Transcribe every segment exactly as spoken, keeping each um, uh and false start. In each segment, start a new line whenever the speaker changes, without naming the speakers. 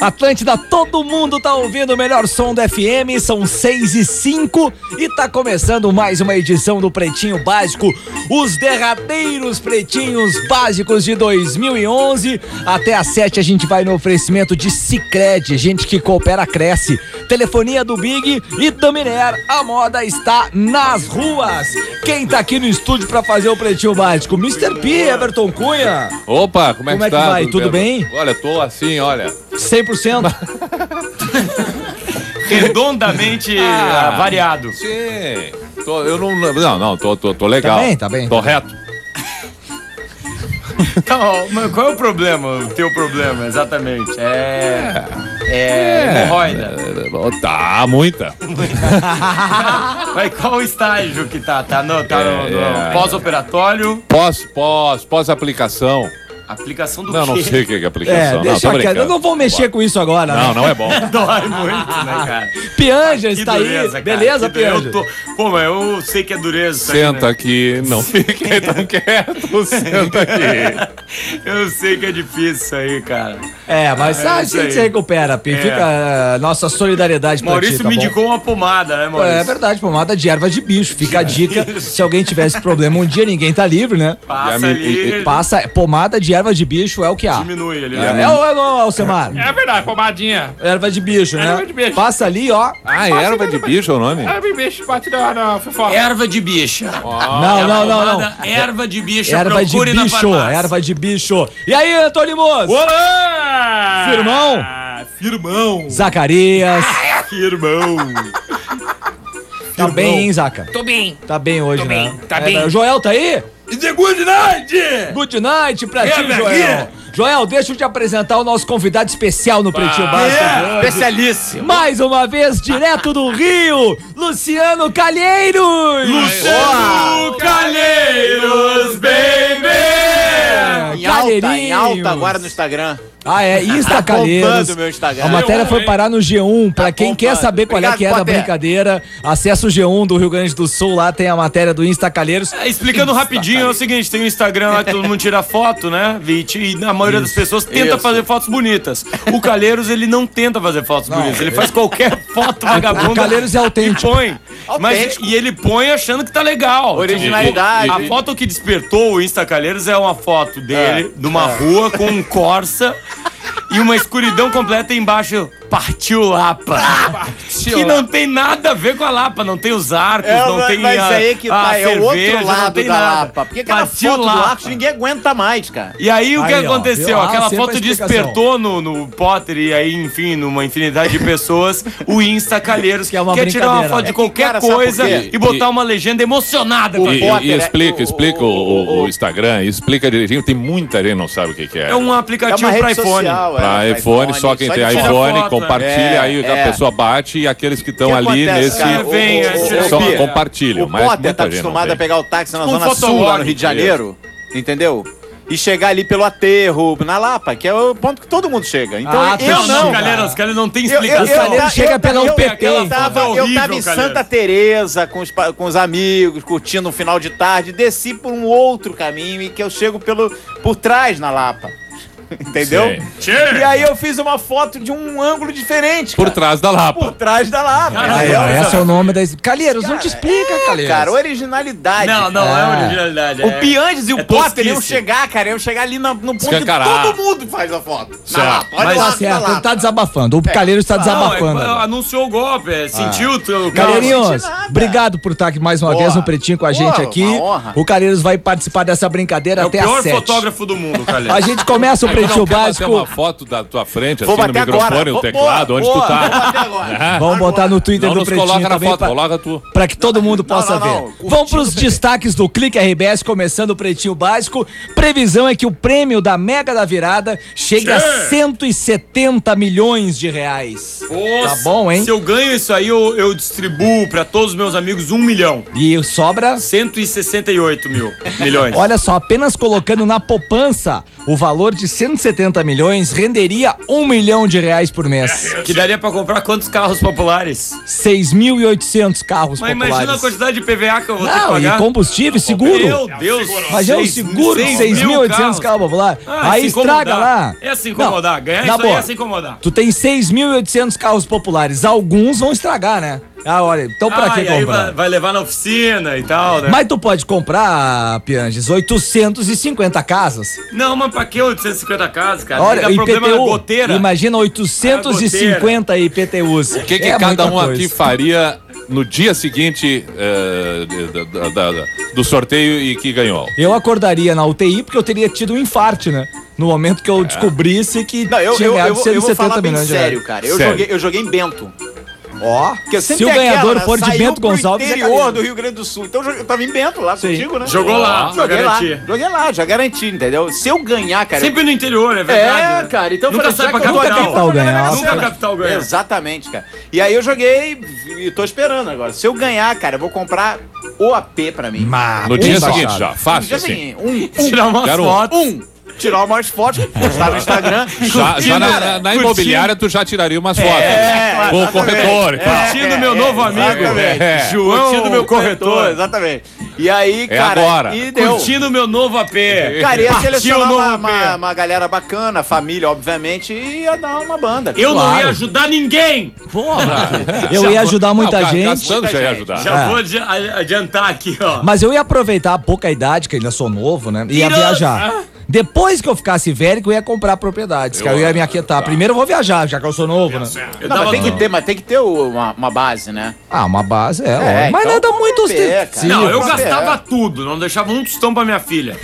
Atlântida, todo mundo tá ouvindo o melhor som do F M, são seis e cinco e tá começando mais uma edição do Pretinho Básico, os derradeiros Pretinhos Básicos de dois mil e onze. Até às sete a gente vai no oferecimento de Sicredi, gente que coopera cresce. Telefonia do Big e Taminer, a moda está nas ruas. Quem tá aqui no estúdio pra fazer o Pretinho Básico? mister P, Everton Cunha.
Opa, como é
como
que
tá?
tá?
Como é que vai? Tudo bem?
Olha, tô assim, olha.
cem por cento?
Redondamente ah, variado.
Sim. Tô, eu não, não, não, tô, tô, tô legal.
Tá bem, tá bem.
Tô reto.
Então, mas qual é o problema? O teu problema, exatamente? É. É. é hemorroida.
É, tá, muita.
Mas qual o estágio que tá? Tá no, tá no, no
É.
pós-operatório?
Pós, pós, pós-aplicação.
Aplicação do
Não,
quê?
não sei o que é
É,
aplicação.
deixa
não, tô
quieto. Eu não vou mexer com isso agora, né?
Não, não é bom.
Dói muito, né, cara?
Pianjas,
Que
tá
dureza,
aí.
cara.
Beleza,
Que dureza.
Pianjas?
Eu tô... Pô, mas eu sei que é dureza isso aí,
Senta
né?
aqui, não fique tão quieto, senta aqui.
Eu sei que é difícil isso aí, cara.
É, mas
É,
ah, a
isso
gente
aí.
se recupera, Pi.
É.
Fica a nossa solidariedade pra
Maurício
ti, tá
me
bom?
indicou uma pomada, né, Maurício?
É verdade, pomada de erva de bicho. Fica a dica, se alguém tivesse problema um dia, ninguém tá livre, né?
Passa
E a mi-
ali,
e-
Passa, pomada de erva de bicho é o que há.
diminui ele.
É,
né?
é ou é não, Alcemar?
É verdade, pomadinha.
Erva de bicho, né?
Erva de bicho.
Passa ali, ó.
Ah, erva de bicho é o nome?
É, me bicho, bate na, na fofoca.
Erva de bicha.
Não, não, não, não.
Pomada Erva de bicha,
Erva de
procure na
bicho,
farmácia.
erva de bicho. E aí, Antônio Moço?
Olá!
Firmão?
Firmão.
Zacarias.
Firmão.
Tá bem, hein, Zaca?
Tô bem.
Tá bem hoje,
Tô
né?
bem, tá
É,
bem.
O Joel tá aí?
The good night!
Good night pra ti,
minha
Joel.
guia.
Joel, deixa eu te apresentar o nosso convidado especial no Pretinho Básico de hoje.
Especialíssimo.
Mais uma vez, direto do Rio, Luciano Calheiros.
Luciano Calheiros, baby!
Em alta, em
Calheirinhos.
alta agora no Instagram.
Ah, é, Insta
Tá
Calheiros.
bombando o meu Instagram.
A matéria foi parar no G um. Pra
Tá
quem quer
bombando.
saber qual é
Obrigado,
que é da
Potter.
brincadeira, acessa o G um do Rio Grande do Sul. Lá tem a matéria do Insta Calheiros.
É, explicando rapidinho, é o seguinte, tem o Instagram lá que todo mundo tira foto, né, Vit? E a maioria das pessoas tenta
isso.
fazer fotos bonitas. O Calheiros, ele não tenta fazer fotos bonitas, ele faz qualquer foto vagabunda.
O Calheiros é autêntico.
E põe. Mas,
Autêntico.
e ele põe achando que tá legal.
Originalidade.
A foto que despertou o Insta Calheiros é uma foto dele, numa rua, com um Corsa e uma escuridão completa e embaixo. Partiu Lapa. Que não tem nada a ver com a Lapa, não tem os arcos,
É,
não
mas,
tem
mas
a,
aí que
a
tá, é o
cerveja,
outro
não
lado
tem
da
nada.
Lapa. Porque aquela
Partiu
foto do
Lapa.
Arcos ninguém aguenta mais, cara.
E aí o que
Aí, ó,
aconteceu?
viu? Ah,
Aquela
sempre
foto
a explicação.
despertou no, no Potter e aí, enfim, numa infinidade de pessoas, o Insta Calheiros,
Que é uma
quer tirar uma
brincadeira.
foto
É
de
que,
qualquer
cara, sabe por
coisa
quê?
e botar
E-
uma legenda emocionada com
E,
aquilo.
e-
Potter,
e explica,
o-
explica o, o- o Instagram, explica direitinho. Tem muita gente que não sabe o que, que é.
É um
É
aplicativo
uma
pra
rede
iPhone.
social.
Pra
é,
iPhone, só quem tem
de tirar
iPhone
foto,
compartilha,
é.
aí
É,
a
é.
pessoa bate e aqueles que
O
estão
que
ali
acontece,
nesse.
cara,
vem,
o,
esse-
o, o,
só
Bia,
compartilham,
o
mas
Potter
muita
tá
gente não
acostumado
tem.
a pegar o táxi na
Um
Zona Sul,
fotolog.
lá no Rio de Janeiro, entendeu? E chegar ali pelo aterro, na Lapa, que é o ponto que todo mundo chega. Então
Ah,
eu
Não,
não,
não,
cara.
Calheiros, Calheiros não tem
Eu, eu,
explicação.
eu,
Calheiros
ta-
chega
eu,
pela
eu,
U P T.
eu tava,
Foto
eu
horrível,
tava em
Calheiros.
Santa Teresa com os, pa- com os amigos, curtindo um final de tarde, desci por um outro caminho e que eu chego pelo, por trás na Lapa. Entendeu?
Sim.
E aí eu fiz uma foto de um ângulo diferente,
Por
cara.
trás da
Por
Lapa.
trás da Lapa.
Ah,
Aí,
É,
ó,
é,
esse é o nome da... Calheiros, não te explica,
é,
Calheiros.
cara, originalidade.
Não, não, é,
É.
originalidade.
O
é-
Pianges e o
é
Potter iam
tosquice.
chegar, cara, iam chegar ali no, no ponto que
Escancarar.
todo mundo faz a foto.
Certo.
Na Lapa. Olha
Mas
lá,
Tá
na
certo,
Lapa.
ele tá desabafando. O Calheiros tá
Não,
desabafando.
é-
agora.
anunciou o golpe, é, sentiu o teu...
Calheirinhos,
não senti nada.
obrigado por estar aqui mais uma
Porra.
vez no Pretinho com a gente
Porra,
aqui.
uma honra.
O Calheiros vai participar dessa brincadeira
É o
até
pior
às sete.
fotógrafo do mundo,
A
Calheiros.
gente começa o
Aí tu
Pretinho
não quer bater
Básico.
uma foto da tua frente,
Vou
assim, no
bater
microfone,
agora.
o
Vou-
teclado,
boa,
onde
boa,
tu tá.
vou bater agora.
Vamos botar no Twitter
Não
do
nos
Pretinho
coloca na
também
foto,
pra,
coloca tu.
pra que todo mundo possa
não, não,
ver.
curtindo
Vamos pros destaques do Clique R B S, começando o Pretinho Básico. Previsão é que o prêmio da Mega da Virada chegue a cento e setenta milhões de reais.
Pô,
Tá bom, hein?
Se eu ganho isso aí, eu, eu distribuo pra todos os meus amigos um milhão.
E sobra...
cento e sessenta e oito mil milhões.
Olha só, apenas colocando na poupança, o valor de cento e setenta milhões renderia um milhão de reais por mês.
Que daria pra comprar quantos carros populares?
seis mil e oitocentos carros
Mas
populares.
imagina a quantidade de P V A que eu vou ter que
Não,
pagar.
e combustível, seguro.
Meu Deus.
Mas é o seguro de seis mil e oitocentos carros populares.
Ah,
Aí
se
estraga
incomodar.
lá.
É se incomodar.
Não,
Ganhar
na
isso aí
boa.
é se incomodar.
Tu tem seis mil e oitocentos carros populares. Alguns vão estragar, né? Ah, olha, então pra
Ah,
que
e aí
comprar?
vai, vai levar na oficina e tal, né?
Mas tu pode comprar, Pianges, oitocentos e cinquenta casas.
Não, mas pra que oitocentos e cinquenta casas, cara?
Olha,
Tem que dar problema na
I P T U,
goteira.
imagina oitocentos e cinquenta I P T Us.
O que, que
É
cada
muita
um
coisa.
aqui faria no dia seguinte eh, da- da- da- do sorteio e que ganhou?
Eu acordaria na U T I porque eu teria tido um infarte, né? No momento que eu descobrisse que
Não, eu,
tinha
eu,
ganhado
eu, eu vou falar bem
milhões de
sério,
reais.
cara. Eu
Sério.
joguei, eu joguei em Bento.
Ó,
Porque eu
se
sempre
o
tem
ganhador
aquela, né?
for de
Saiu
Bento
pro
Gonçalves, é
interior
caído.
do Rio Grande do Sul. Então eu joguei- eu tava em Bento lá
Sim.
contigo, né?
Jogou lá, pra
Joguei lá,
garantir.
joguei lá, já garanti, entendeu? Se eu ganhar, cara...
Sempre no interior, é
eu...
verdade.
É,
né?
cara, então eu
Nunca
falei,
sai
já
pra
que eu tô
capital.
aqui,
Capital
vou jogar na
ganhar.
Mega
Nunca
Sena.
a capital ganha.
Exatamente, cara. E aí eu joguei e tô esperando agora. Se eu ganhar, cara, eu vou comprar o A P pra mim.
Mas,
No dia
baixado.
seguinte já, fácil
Já
assim.
assim, um, um,
Tirar umas
Quero um.
fotos.
um. Tirar umas fotos, postar no Instagram.
Já, já na,
Cara,
na- na
curtindo.
imobiliária tu já tiraria umas fotos.
É,
com o
exatamente.
corretor e tal.
Curtindo meu novo amigo.
exatamente.
É.
João,
Curtindo meu corretor,
corretor.
exatamente. E aí,
É
cara,
agora.
e deu.
Curtindo meu novo A P.
Cara, ia
Partiu
selecionar
no
uma,
A P.
uma, uma galera bacana, família, obviamente, e ia dar uma banda.
Eu não
Claro.
ia ajudar ninguém.
Porra, eu ia ajudar muita
Ah, o Ca-
gente.
Cassiano já ia
gente.
ajudar.
Já
É.
vou adi- adiantar aqui, ó.
Mas eu ia aproveitar a pouca idade, que ainda sou novo, né? E ia
Tirando-
viajar. Depois que eu ficasse velho, que eu ia comprar propriedades, que aí eu ia me aquietar. Primeiro eu vou viajar, já que eu sou novo, né?
Eu
Não,
tava
mas tem que
no-
ter, mas tem que ter o- uma, uma base, né?
Ah, uma base, é.
É,
ó. Mas
então
nada
vamos
muito
ver, cara.
ostensivo.
Não, eu
Sim,
gastava
é.
tudo, não deixava um tostão pra minha filha.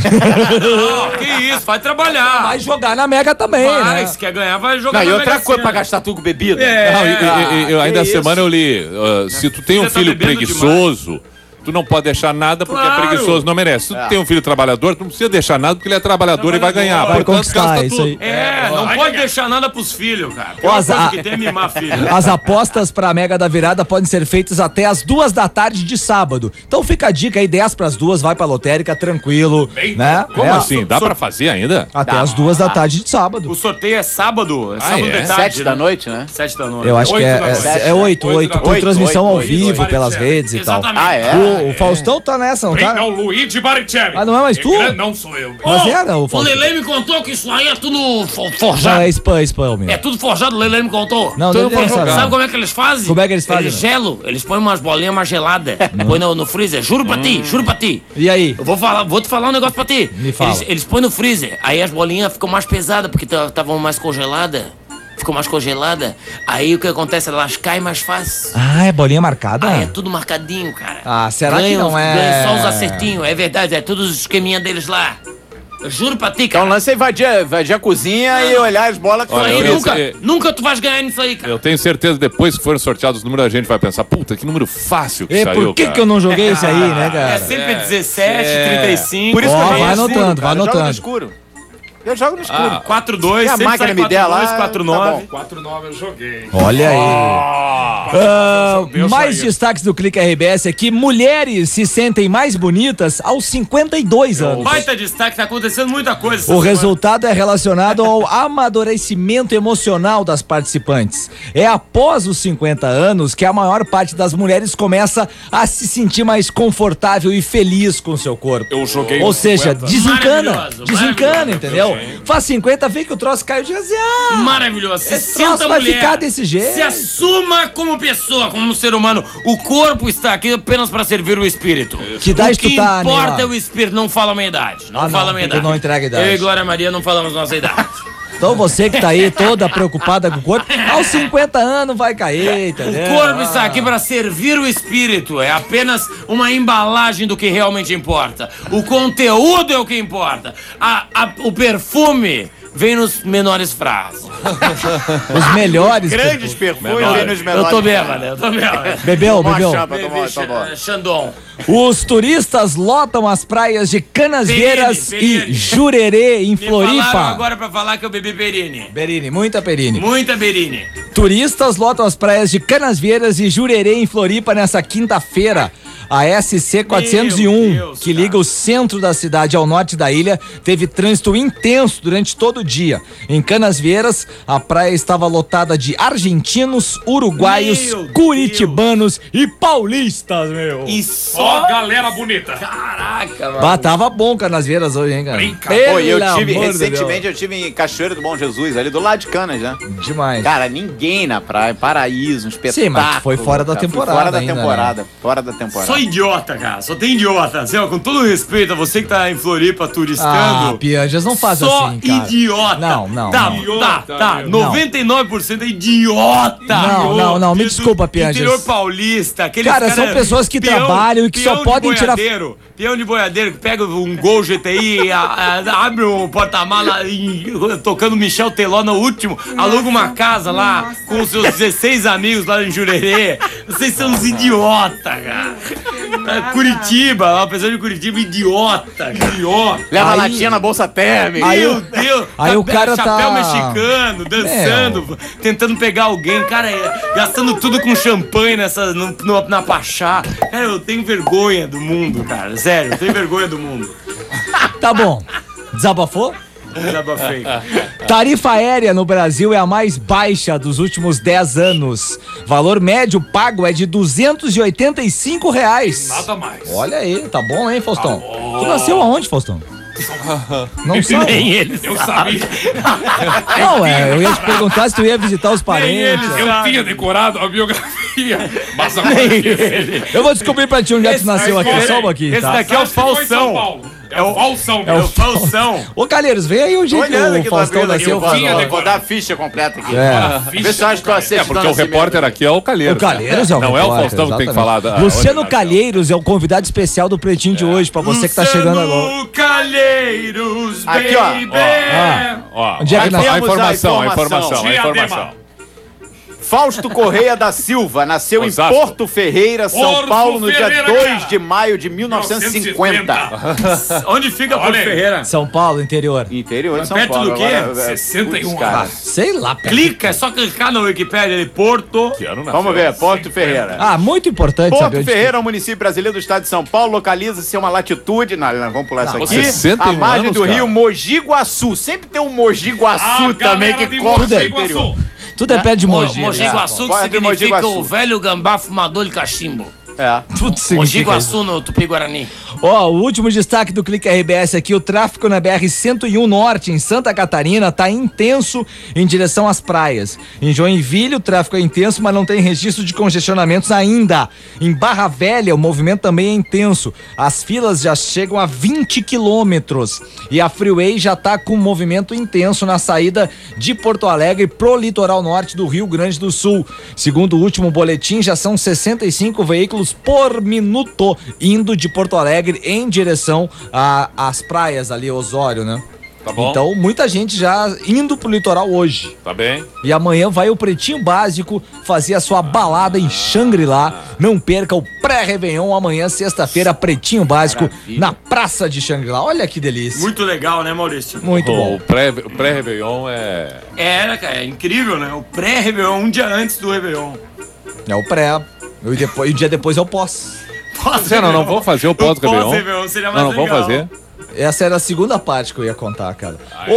Não, que isso, vai trabalhar.
Vai jogar na Mega também,
Vai,
né?
se quer ganhar, vai jogar
Não, e
na
outra
Mega
coisa,
Sena.
pra gastar tudo com bebida.
É.
Não, e- e- e- eu
Ah,
ainda
que
essa semana
isso.
eu li, uh, se tu tem um
Você tá
filho
bebendo
preguiçoso, tu não pode deixar nada porque
Claro.
é preguiçoso, não merece. Se tu
É.
tem um filho trabalhador, tu não precisa deixar nada porque ele é trabalhador e vai ganhar.
Vai
Portanto,
conquistar
gasta
isso
tudo.
aí.
É, não
vai
pode
ganhar.
deixar nada pros filhos, cara. A
Ó,
pior
as-
coisa
a-
que tem é mimar filho.
As apostas pra Mega da Virada podem ser feitas até as duas da tarde de sábado. Então fica a dica aí, dez pras duas, vai pra lotérica, tranquilo, né?
Como
É,
assim? Dá pra fazer ainda?
Até
Dá.
as duas da tarde de sábado.
O sorteio é sábado, é sábado
é?
de tarde.
Sete da
né?
noite, né?
Sete da noite.
Eu acho que
Oito
é,
da
é,
noite.
é oito,
Oito
oito,
da
com
noite.
transmissão
Oito,
ao
oito,
vivo
oito.
pelas redes e tal.
Exatamente.
Ah, é?
O, o Faustão tá nessa, não tá?
Não, Luigi Baricelli.
Ah, não é mais tu?
É, Não sou eu.
Mas era o
O
Faustão.
Lele me contou que isso aí é tudo fo-
Não,
forjado.
é spam, spam, meu.
É tudo forjado, o Lele me contou.
Não,
Então
não
eu vou
tem essa,
jogar.
Sabe
não.
como é que eles fazem?
Como é que eles fazem,
Eles
meu?
gelam, eles põem umas bolinhas mais geladas. Põe no, no freezer. Juro pra ti, juro pra ti.
E aí?
Eu vou, falar, vou te falar um negócio pra ti.
Me fala.
Eles, eles põem no freezer, aí as bolinhas ficam mais pesadas, porque estavam mais congeladas. Ficou mais congelada. Aí o que acontece? Elas caem mais fácil.
Ah, é bolinha marcada?
Aí é tudo marcadinho, cara.
Ah, será que
Ganham-
não é?
Ganham só os acertinhos, é verdade, é todos os esqueminha deles lá. Eu juro pra ti,
Então
cara.
o lance é invadir, invadir a cozinha e olhar as bolas que
Olha,
Aí
eu-
estão
nunca,
eu-
nunca tu vais ganhar nisso aí, cara.
Eu tenho certeza que depois que forem sorteados os números, a gente vai pensar, puta, que número fácil que
E
saiu,
por que
cara.
que eu não joguei esse aí, né,
É
cara?
sempre dezessete, trinta e cinco.
Por isso que
Ó,
eu jogo
vai
no escuro,
anotando, vai
cara. Eu jogo no
anotando.
escuro. Eu jogo no escuro.
Ah,
quatro dois,
Se a
sempre
máquina
sai
me der lá,
quatro
tá
nove.
bom.
quatro nove eu joguei.
Olha aí. Ah,
Deus
mais
saiu.
destaques do Clique R B S é que mulheres se sentem mais bonitas aos cinquenta e dois anos.
Baita destaque, tá acontecendo muita coisa. essa
O
semana.
resultado é relacionado ao amadurecimento emocional das participantes. É após os cinquenta anos que a maior parte das mulheres começa a se sentir mais confortável e feliz com seu corpo.
Eu joguei
Ou
no
seja,
cinquenta.
desencana.
Maravilhoso,
Desencana,
maravilhoso.
entendeu? Faz cinquenta, vê que o troço caiu de assim, ah,
Maravilhoso. Se
esse troço
sinta
vai
mulher.
ficar desse jeito.
Se assuma como pessoa, como ser humano. O corpo está aqui apenas para servir o espírito.
Que idade
o que
tu tá,
importa
Neymar?
é o espírito. Não fala a minha idade. Não
Ah, não,
fala a minha
porque
idade.
não entrega a idade.
Eu e Glória Maria não falamos nossa idade.
Então você que tá aí toda preocupada com o corpo, aos cinquenta anos vai cair, entendeu?
O corpo está aqui para servir o espírito. É apenas uma embalagem do que realmente importa. O conteúdo é o que importa. A- a- o perfume vem nos menores frases.
Os melhores.
Grandes perfumes
Menor.
vêm nos
Eu
menores.
tô bêbado, eu tô bêbado.
Bebeu,
Tomou uma
bebeu.
champa, tomou,
Bebi
tomou.
Xa- Xandon.
Os turistas lotam as praias de Canasvieiras
Perine,
e
Perine.
Jurerê, em
Me falaram
Floripa.
agora pra falar que eu bebi Perine.
Berine, muita Perine.
Muita Perine.
Turistas lotam as praias de Canasvieiras e Jurerê, em Floripa, nessa quinta-feira. A S C quatrocentos e um,
Meu Deus,
que
cara.
liga o centro da cidade ao norte da ilha, teve trânsito intenso durante todo o dia. Em Canasvieiras, a praia estava lotada de argentinos, uruguaios,
Meu
curitibanos e paulistas, meu.
E
Ó,
só...
galera bonita.
Caraca, mano.
Bah, tava bom Canasvieiras hoje, hein, cara?
Brinca.
Pô, e eu
Pelo
tive,
amor de
recentemente eu tive em Cachoeira do Bom Jesus, ali do lado de Canas, né?
Deus. Demais.
Cara, ninguém na praia, paraíso, um espetáculo.
Sim, mas foi fora da
cara, fui
temporada
Fora da
ainda,
temporada, fora da temporada.
Só idiota, cara. Só tem idiota. Assim, ó, com todo respeito a você que tá em Floripa
Ah,
turistando.
Pianjas, não faz
só
assim, cara.
idiota.
Não, não,
Tá,
não.
tá,
Idiota,
tá.
meu.
noventa e nove por cento é idiota.
Não, não, não, me
Do-
desculpa, Pianjas.
Interior paulista. Aqueles
Cara, são pessoas que trabalham e que só
peão
podem
de
tirar-
boiadeiro, Peão de boiadeiro que pega um Gol G T I, a- a- abre um porta-mala e- tocando Michel Teló no último, aluga uma casa lá com os seus dezesseis amigos lá em Jurerê. Vocês são uns idiotas, cara. É, Curitiba, uma pessoa de Curitiba, idiota, cara. Idiota.
Leva
Aí-
a latinha na bolsa térmica.
Aí
Meu
o-
Deus!
aí o cara
chapéu
tá-
mexicano, dançando, tentando pegar alguém, cara, é, gastando tudo com champanhe nessa, no, no- na Pachá. Cara, eu tenho vergonha do mundo, cara. Sério, eu tenho vergonha do mundo.
Tá bom. Desabafou?
Desabafei.
Tarifa aérea no Brasil é a mais baixa dos últimos dez anos. Valor médio pago é de duzentos e oitenta e cinco reais.
Nada mais.
Olha aí, tá bom, hein, Faustão? Tu nasceu aonde, Faustão? Não sabe?
Nem eles.
Eu sabia.
Não, é, eu ia te perguntar se tu ia visitar os parentes.
eles.
Eu tinha decorado a biografia. Mas agora eu esqueci.
Eu vou descobrir pra ti onde é que tu nasceu aqui,
esse-
só um pouquinho,
esse
tá?
daqui é o
Ficou em São
Falsão.
Paulo. É o Falsão.
É o Falsão.
Ô, Calheiros, vem aí onde
Tô
é que
olhando
o
aqui, tô
Faustão
abrindo aqui,
nasceu.
eu vou,
tinha
vou,
decorado.
dar a ficha completa aqui.
É.
Vê se eu acho que eu
É,
acerto
porque o repórter aqui é o Calheiros.
O Calheiros é o
Não é o
repórter,
Faustão que tem que falar.
exatamente.
Da,
Luciano
onde-
Calheiros é o convidado especial do Pretinho de hoje, pra você que tá chegando agora.
Luciano Calheiros,
Aqui, ó.
baby.
Ah,
Ó,
Onde é que
a,
nós-
a informação, a
Temos a
informação, a
Diadema.
informação.
Fausto Correia da Silva nasceu
Osasco.
em Porto Ferreira, São
Porto
Paulo, no
Ferreira,
dia dois
cara.
de maio de mil novecentos e cinquenta.
Onde fica Porto
Olha aí.
Ferreira?
São Paulo, interior.
Interior de São
Perto
Paulo.
do quê?
Agora, é,
sessenta e um
putz, cara.
anos.
Sei lá, pera.
Clica, é só clicar na Wikipédia ali, Porto.
Que ano nasceu?
Vamos ver, Porto Ferreira.
Ah, muito importante
Porto
saber onde
Ferreira é um município brasileiro do estado de São Paulo, localiza-se a uma latitude, não, não, vamos pular isso
Não,
aqui,
sessenta e um
a margem
anos,
do
cara.
rio Mogi Guaçu. Sempre tem um Mogi Guaçu
A
também
galera
que
de
corta o
Mogi
interior.
Guaçu.
Tudo é perto de Mogi.
Mogi
né?
Guaçu, que
Pode de Mogi
significa
Guaçu.
o velho gambá fumador de cachimbo.
É.
Tudo
Mogi
significa isso.
Guaçu no Tupi-Guarani.
Ó, o último destaque do Clique R B S aqui, o tráfego na B R cento e um Norte, em Santa Catarina, tá intenso em direção às praias. Em Joinville, o tráfego é intenso, mas não tem registro de congestionamentos ainda. Em Barra Velha, o movimento também é intenso. As filas já chegam a vinte quilômetros. E a Freeway já tá com movimento intenso na saída de Porto Alegre pro litoral norte do Rio Grande do Sul. Segundo o último boletim, já são sessenta e cinco veículos por minuto indo de Porto Alegre em direção a- às praias ali, Osório, né?
Tá bom?
Então, muita gente já indo pro litoral hoje.
Tá bem?
E amanhã vai o Pretinho Básico fazer a sua balada em Xangri-Lá. Não perca o pré-Réveillon amanhã, sexta-feira, Pretinho Básico,
Maravilha.
na Praça de Xangri-Lá. Olha que delícia.
Muito legal, né, Maurício?
Muito
O
bom.
pré- o pré-Réveillon é.
É, cara, é incrível, né? O pré-Réveillon, um dia antes do Réveillon.
É o pré. E depois, e o dia depois é o pós.
Você não, não vamos fazer o pós-Réveillon?
Pós-Réveillon seria mais
Não, não vamos
legal.
fazer.
Essa era a segunda parte que eu ia contar, cara.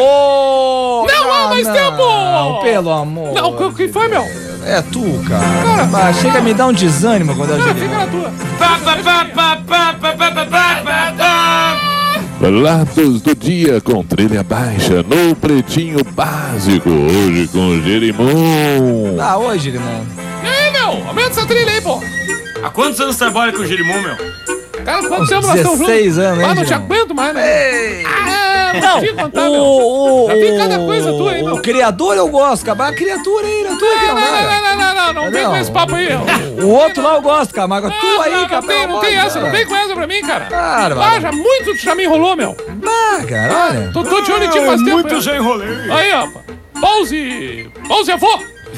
Ô! Não há mais tempo! Não, pelo amor.
Não, o que foi, meu?
É tu, cara. Ah, chega a me dar um desânimo quando a gente.
Fica na tua.
Pá, pá, pá, pá, pá, pá, pá, pá, pá, pá, pá.
Relatos do dia com trilha baixa no Pretinho Básico. Hoje com Jerimum.
Ah, hoje, irmão.
E aí, meu? Aumenta essa trilha aí, pô.
Há quantos anos trabalha com o Girimum, meu?
Cara, quanto
Uns
tempo nós estamos juntos?
dezesseis anos, hein,
Ah, não te
Girão?
aguento mais, né?
Ei.
Ah,
Não,
vou te contar, meu.
o, o,
Já vi cada coisa tua aí,
o,
meu.
o criador eu gosto, cara. Mas a criatura aí, não tu é que
Não,
não
não, não,
dá.
não, não, não, não vem
Não.
com esse papo aí. ó.
O outro lá eu gosto, cara. Mas tu
Não,
aí,
não,
cara.
não tem, não tem essa, não vem com essa pra mim, cara.
Cara,
Ah, já muito já me enrolou, meu.
Ah, cara, olha.
Tô, tô de olho em ti faz tempo.
Muito
eu.
já enrolei.
Aí, ó. Pause. Pause, avô.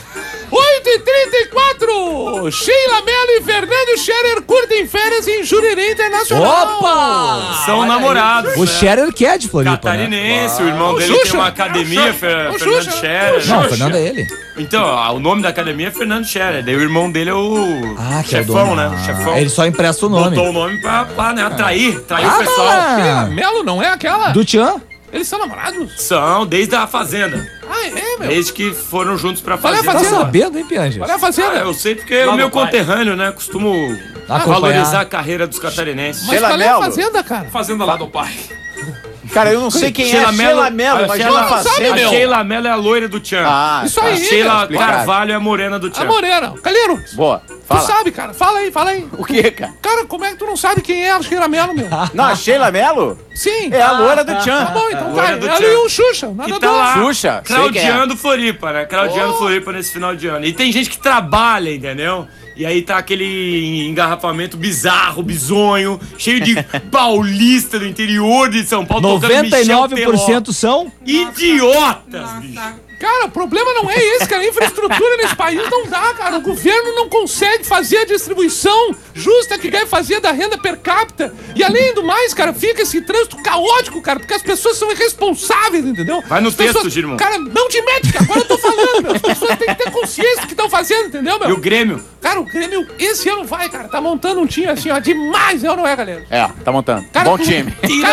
oito e trinta e quatro! Sheila Mello e Fernando Scherer curtem férias em Jurerê Internacional.
Opa!
São namorados.
O
né?
Scherer que é de Floripa, né?
Catarinense, o irmão
O
dele
Xuxa.
tem uma academia, Fer-
O
Fernando
Xuxa.
Scherer.
Não, o Fernando é ele.
Então, ó, o nome da academia é Fernando Scherer. Daí o irmão dele é o
Ah, que é o
chefão,
dono.
né? O chefão.
Ele só empresta o nome.
Botou o nome pra, pra né, atrair, atrair
Ah,
o pessoal.
tá.
Melo não é aquela?
Do Tchan?
Eles são namorados?
São desde a Fazenda.
Ah, é, meu.
Desde que foram juntos pra
Olha a
Fazenda.
Tá
Fazenda.
sabendo, hein, Pianges?
Olha a fazenda.
Ah, eu sei porque é
Lá
o meu
no pai.
conterrâneo, né? Costumo
Acompanhar.
valorizar a carreira dos catarinenses.
Mas
Sheila
qual é a
Mello.
fazenda, cara?
Fazenda lá do pai.
Cara, eu não sei quem
Sheila
é
Mello-
Sheila Mello,
a
mas
Sheila-
ela
sabe,
fazenda.
A
meu?
Sheila Mello é a loira do Tchan.
Ah,
Isso
tá.
aí.
A Sheila
explicado.
Carvalho é a morena do
A
Tchan.
Morena. Calheiro,
Boa,
tu
fala.
sabe, cara. Fala aí, fala aí.
O que, cara?
Cara, como é que tu não sabe quem é a Sheila Mello, meu?
Não, a Sheila Mello
Sim.
é a loira do Tchan.
Tá bom, então
Loira
vai.
do
Ela
Tchan.
e o Xuxa,
Que
nada
tá lá,
Xuxa, sei
claudiando Floripa, né? Claudiando Floripa nesse final de ano. E tem gente que trabalha, entendeu? E aí tá aquele engarrafamento bizarro, bizonho, cheio de paulista do interior de São Paulo. tocando
noventa e nove por
Michel
cento são?
Teló. Idiotas, bicho.
Cara, o problema não é esse, cara. A infraestrutura nesse país não dá, cara. O governo não consegue fazer a distribuição justa que deve fazer da renda per capita. E além do mais, cara, fica esse trânsito caótico, cara, porque as pessoas são irresponsáveis, entendeu?
Vai no
As
texto,
pessoas...
Girmão.
Cara, não te mete, que agora eu tô falando, meu. As pessoas têm que ter consciência do que estão fazendo, entendeu, meu?
E o Grêmio?
Cara, o Grêmio esse ano vai, cara. Tá montando um time assim, ó, demais, é ou não é, galera?
É, tá montando.
Cara,
Bom
o-
time.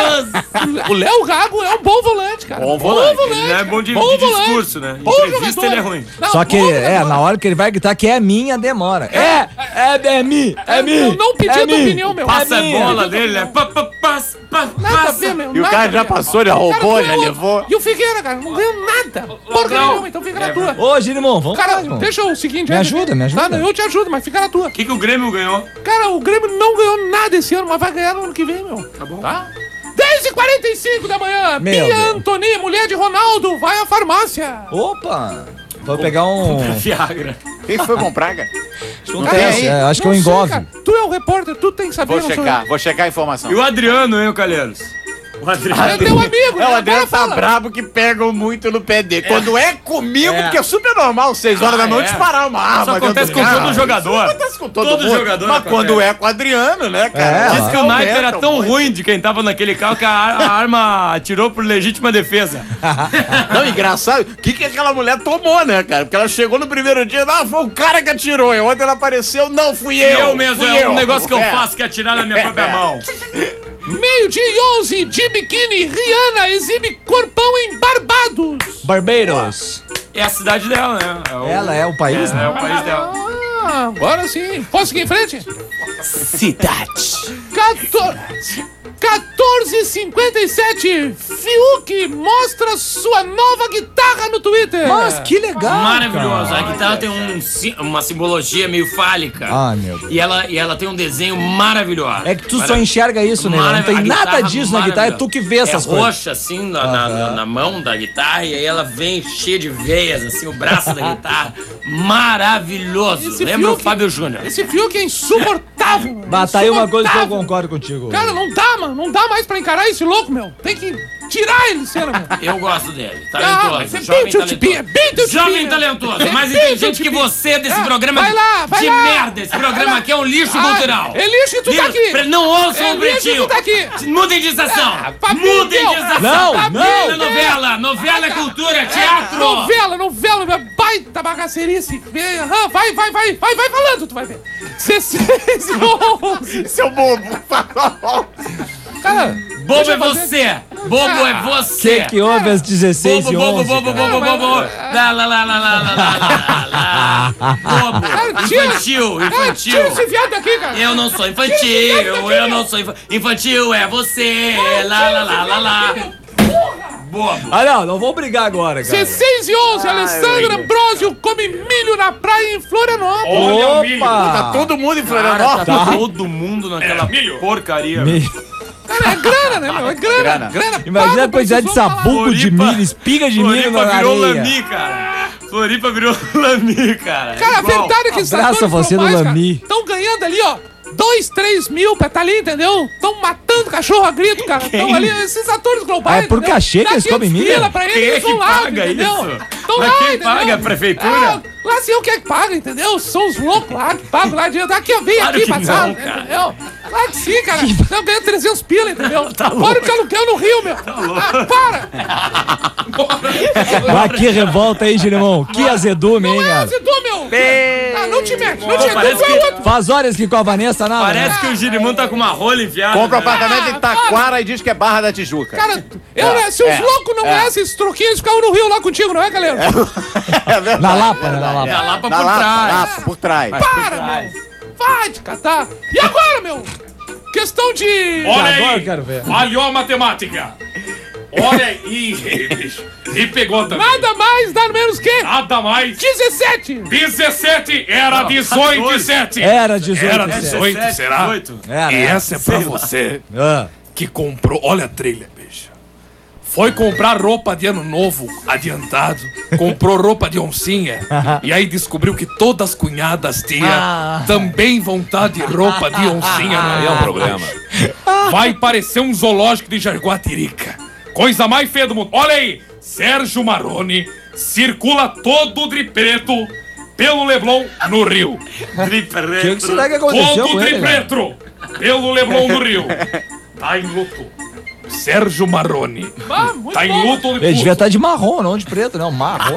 Cara, o Léo Gago é um bom volante, cara.
Bom volante.
Ele não é bom de,
Bom
de
volante.
discurso, né?
Bom
Entrevista
jogador.
ele é ruim.
Não,
Só que,
bom
é,
jogador.
na hora que ele vai gritar que é minha, demora. É, é, é mim, é mim.
Eu não pedi
é
a tua
mim.
opinião, meu.
Passa a
minha.
bola dele, né? Pa, pa, pas, pa,
Nada a
passa.
ver, meu.
E o
nada
cara
a
já
ver.
passou, já
Cara,
roubou,
tu
já
é o-
levou.
E o Figueira, cara, não ganhou nada. Porcaria nenhuma, então fica na tua.
Ô, Girimão, vamos
Cara,
lá, irmão.
deixa o seguinte...
Me
aí,
ajuda, me ajuda.
Tá, eu te ajudo, mas fica na tua.
O que, que o Grêmio ganhou?
Cara, o Grêmio não ganhou nada esse ano, mas vai ganhar no ano que vem, meu. Tá bom. Tá? dez e quarenta e cinco da manhã,
Meu
Bia
Deus.
Antoni, mulher de Ronaldo, vai à farmácia.
Opa! Vou pegar um.
Viagra.
Quem foi comprar, cara?
um
Cara,
teste, é, acho que é um
não sei,
engove.
cara. Tu é o repórter, tu tem que saber.
Vou
não sou
checar, vou checar a informação.
E o Adriano, hein, o Calheiros? O
eu.
Adriano.
É teu amigo,
É, o
né?
Adriano
Agora
tá
fala.
brabo que pegam muito no pé dele. Quando é comigo,
É.
porque é super normal, seis horas da noite,
é.
disparar uma arma.
Isso
dentro
acontece
do
com
carro.
todo jogador.
Isso acontece com todo,
Todo
mundo.
jogador
Mas
acontece.
quando é com o Adriano, né, cara?
É,
Diz que o naipe era
Aumentam
tão
muito.
ruim de quem tava naquele carro que a, ar- a arma atirou por legítima defesa.
Não, engraçado, o que, que aquela mulher tomou, né, cara? Porque ela chegou no primeiro dia, não, foi o cara que atirou. E ontem ela apareceu, não, fui eu.
Eu mesmo,
fui
é um
eu.
negócio que eu
É.
faço que é atirar na minha própria mão.
Meio-dia e onze, de biquíni, Rihanna exibe corpão em Barbados.
Barbeiros.
É a cidade dela, né? É o-
Ela é o país,
é,
né?
é o país dela.
Ah, agora sim. Posso seguir em frente?
Cidade.
quatorze, quatorze e cinquenta e sete, Fiuk mostra sua nova guitarra no Twitter.
Mas que legal.
Maravilhoso.
cara.
A guitarra tem um, si- uma simbologia meio fálica.
Ai, meu Deus.
E ela, e ela tem um desenho maravilhoso.
É que tu só
Maravilhoso.
enxerga isso, né? Não tem
Maravilha- a
nada
guitarra
disso na guitarra, é tu que vê essas
é
coisas.
roxa, assim, na, na,
Aham.
na- na mão da guitarra, e aí ela vem cheia de veias, assim, o braço da guitarra. Maravilhoso.
Esse
Lembra o
Fiuk-
Fábio Júnior?
Esse Fiuk é insuportável. mano.
Mas tá aí uma coisa que eu
Insuportável.
concordo contigo.
Cara, não dá, mano. Não dá mais pra encarar esse louco, meu. Tem que tirar ele, cena, meu.
Eu gosto dele.
Ah,
Talentoso.
mas é
jovem
bem teu tipinho, é bem teu
Jovem
tipinho.
talentoso.
É
Mais
bem teu
inteligente que
tipinho.
você desse
É,
programa
vai lá, vai
de
lá.
merda. Esse
Vai
programa
lá.
aqui é um lixo
Ah,
cultural.
é lixo que tu tá aqui.
Pre- Não ouçam
É
o
lixo que
Pretinho.
tu tá aqui.
Mudem de estação.
Ah, papinho
Mudem
teu.
de estação.
Não,
Papinho
não.
É
teu.
novela. Novela é cultura, teatro.
Novela, novela, meu baita bagaceirice. Vem, aham, vai, vai, vai, vai, vai falando, tu vai ver. dezesseis e onze.
Seu bobo.
Cara,
Bobo
deixa
é
eu fazer-
você. Bobo é
O
você.
que que houve às dezesseis
Bobo,
e
bobo,
onze?
bobo,
cara?
bobo, bobo. Lá, lá, lá, lá, lá, lá, lá, lá, lá. Bobo.
Cara, tira-
Infantil,
Cara,
infantil.
tira esse viado daqui, cara.
Eu não sou infantil, eu não sou infantil. Infantil é você. Lá, lá, lá, lá, lá. Bobo.
Ah, não, não vou brigar agora, cara.
dezesseis e onze, Alessandro Ambrosio come milho na praia em Florianópolis.
Olha o milho.
Opa!
Tá todo mundo em
Cara,
Florianópolis.
tá todo mundo naquela porcaria.
Me-
Cara, é grana, né, meu? É grana.
Grana.
Grana.
Imagina
paga
a quantidade de
pra pessoa
sabugo de
Floripa-
milho, espiga de milho
Floripa
na
virou
areia.
lami, cara. Floripa virou lami, cara.
Cara, a
Igual.
verdade é que esses
Abraço a
atores
você do
globais,
Lami.
estão ganhando ali, ó, dois, três mil pra tá ali, entendeu? Estão matando cachorro a grito, cara. Estão ali, esses atores globais.
Ah, é por
entendeu?
cachê que
Dá
eles comem
quinhentos
milho?
pila pra eles,
Quem é
eles
que
vão lá,
paga
entendeu?
isso?
Tão
Mas
lá,
quem
entendeu?
paga? A prefeitura?
Ah, lá mas eu que é que paga, entendeu? São os loucos lá que pagam lá dinheiro. Aqui, ó, vem
Claro
aqui
que
passar,
não, cara.
entendeu? Claro que sim, cara. Eu ganho trezentos pila, entendeu? Fora o que aluguel no Rio, meu. Ah, para!
Mas que revolta aí, Girimão. Que azedume, hein,
Não é
cara.
azedou, meu. Ah, não te mete, não te mete.
parece
Tu é
que-
outro.
Faz horas que com a Vanessa nada.
Parece
né?
que o Girimum tá com uma rola enfiada.
Compra um
né?
apartamento em Taquara e diz que é Barra da Tijuca.
Cara, eu, né, se os
é,
loucos não
é.
ganhassem esses troquinhos, ficavam no Rio lá contigo, não é, galera?
É verdade.
Na Lapa, né? Na Lapa.
É a Lapa
Na
por
Lapa,
trás.
Lapa, por trás.
Para, meu. Vai te catar. E agora, meu? Questão de...
Olha
Agora
aí,
eu quero ver.
falhou a matemática. Olha aí, bicho. E pegou também.
Nada mais, nada menos que...
Nada mais.
dezessete.
dezessete era dezoito e sete.
Era dezoito.
Era
e sete.
dezoito,
dezessete,
será?
dezoito.
Era,
E
era.
essa é pra você
Ah.
que comprou. Olha a trilha, bicho. Foi comprar roupa de ano novo adiantado, comprou roupa de oncinha e aí descobriu que todas as cunhadas tinham
Ah.
também vontade de roupa de oncinha. Não
É um problema.
Vai parecer um zoológico de Jaguatirica. Coisa mais feia do mundo. Olha aí, Sérgio Marrone circula todo de preto pelo Leblon no Rio.
O que, que será que aconteceu
Todo
com
de
ele? né?
preto pelo Leblon no Rio. Tá em luto. Sérgio Marrone.
Ah, muito
Tá em
bom.
luto de
Ele devia
puto.
estar de marrom, não de preto, não. Marrom.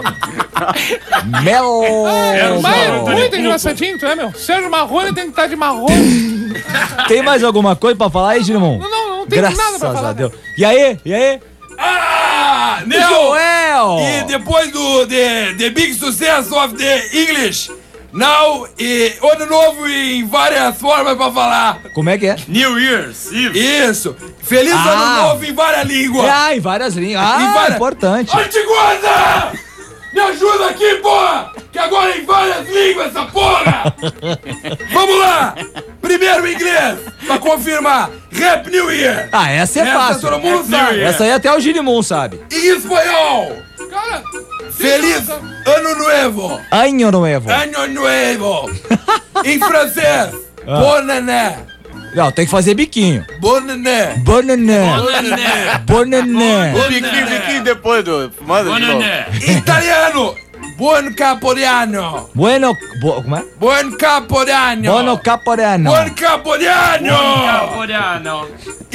Mel.
Sérgio
Mas é
Marrone.
muito engraçadinho, tu é, meu? Sérgio Marrone tem que estar de marrom.
Tem mais alguma coisa pra falar aí, Girimão?
Não, não, não tem
Graças
nada pra falar.
a Deus. E aí? E aí?
Ah, Neo!
Joel!
E depois do the, the big success of the English, now, e ano novo em várias formas pra falar.
Como é que é?
New Year's Eve.
Isso! Feliz
Ah.
ano novo em várias línguas!
Ah, em várias linhas. Ah,
Em várias-
importante.
Antiguada! Me ajuda aqui, porra! Que agora é em várias línguas essa porra! Vamos lá! Primeiro em inglês, pra confirmar. Rap New Year!
Ah, essa é
Essa
fácil.
todo mundo
Rap New
sabe.
Year.
Essa aí até o Girimum sabe.
Em espanhol,
Cara,
Feliz Ano Novo!
Ano Novo.
Ano Novo! Em francês,
Ah.
Bon Année!
Não, tem que fazer biquinho.
Bon Année!
Bonané. Bonané.
O biquinho, biquinho depois do... Manda de novo.
Em italiano, Buon Capodanno!
Bueno. Bo, como é?
Buon Capodanno!
Bono Caporeano.
Buon Capodanno!
Capodanno.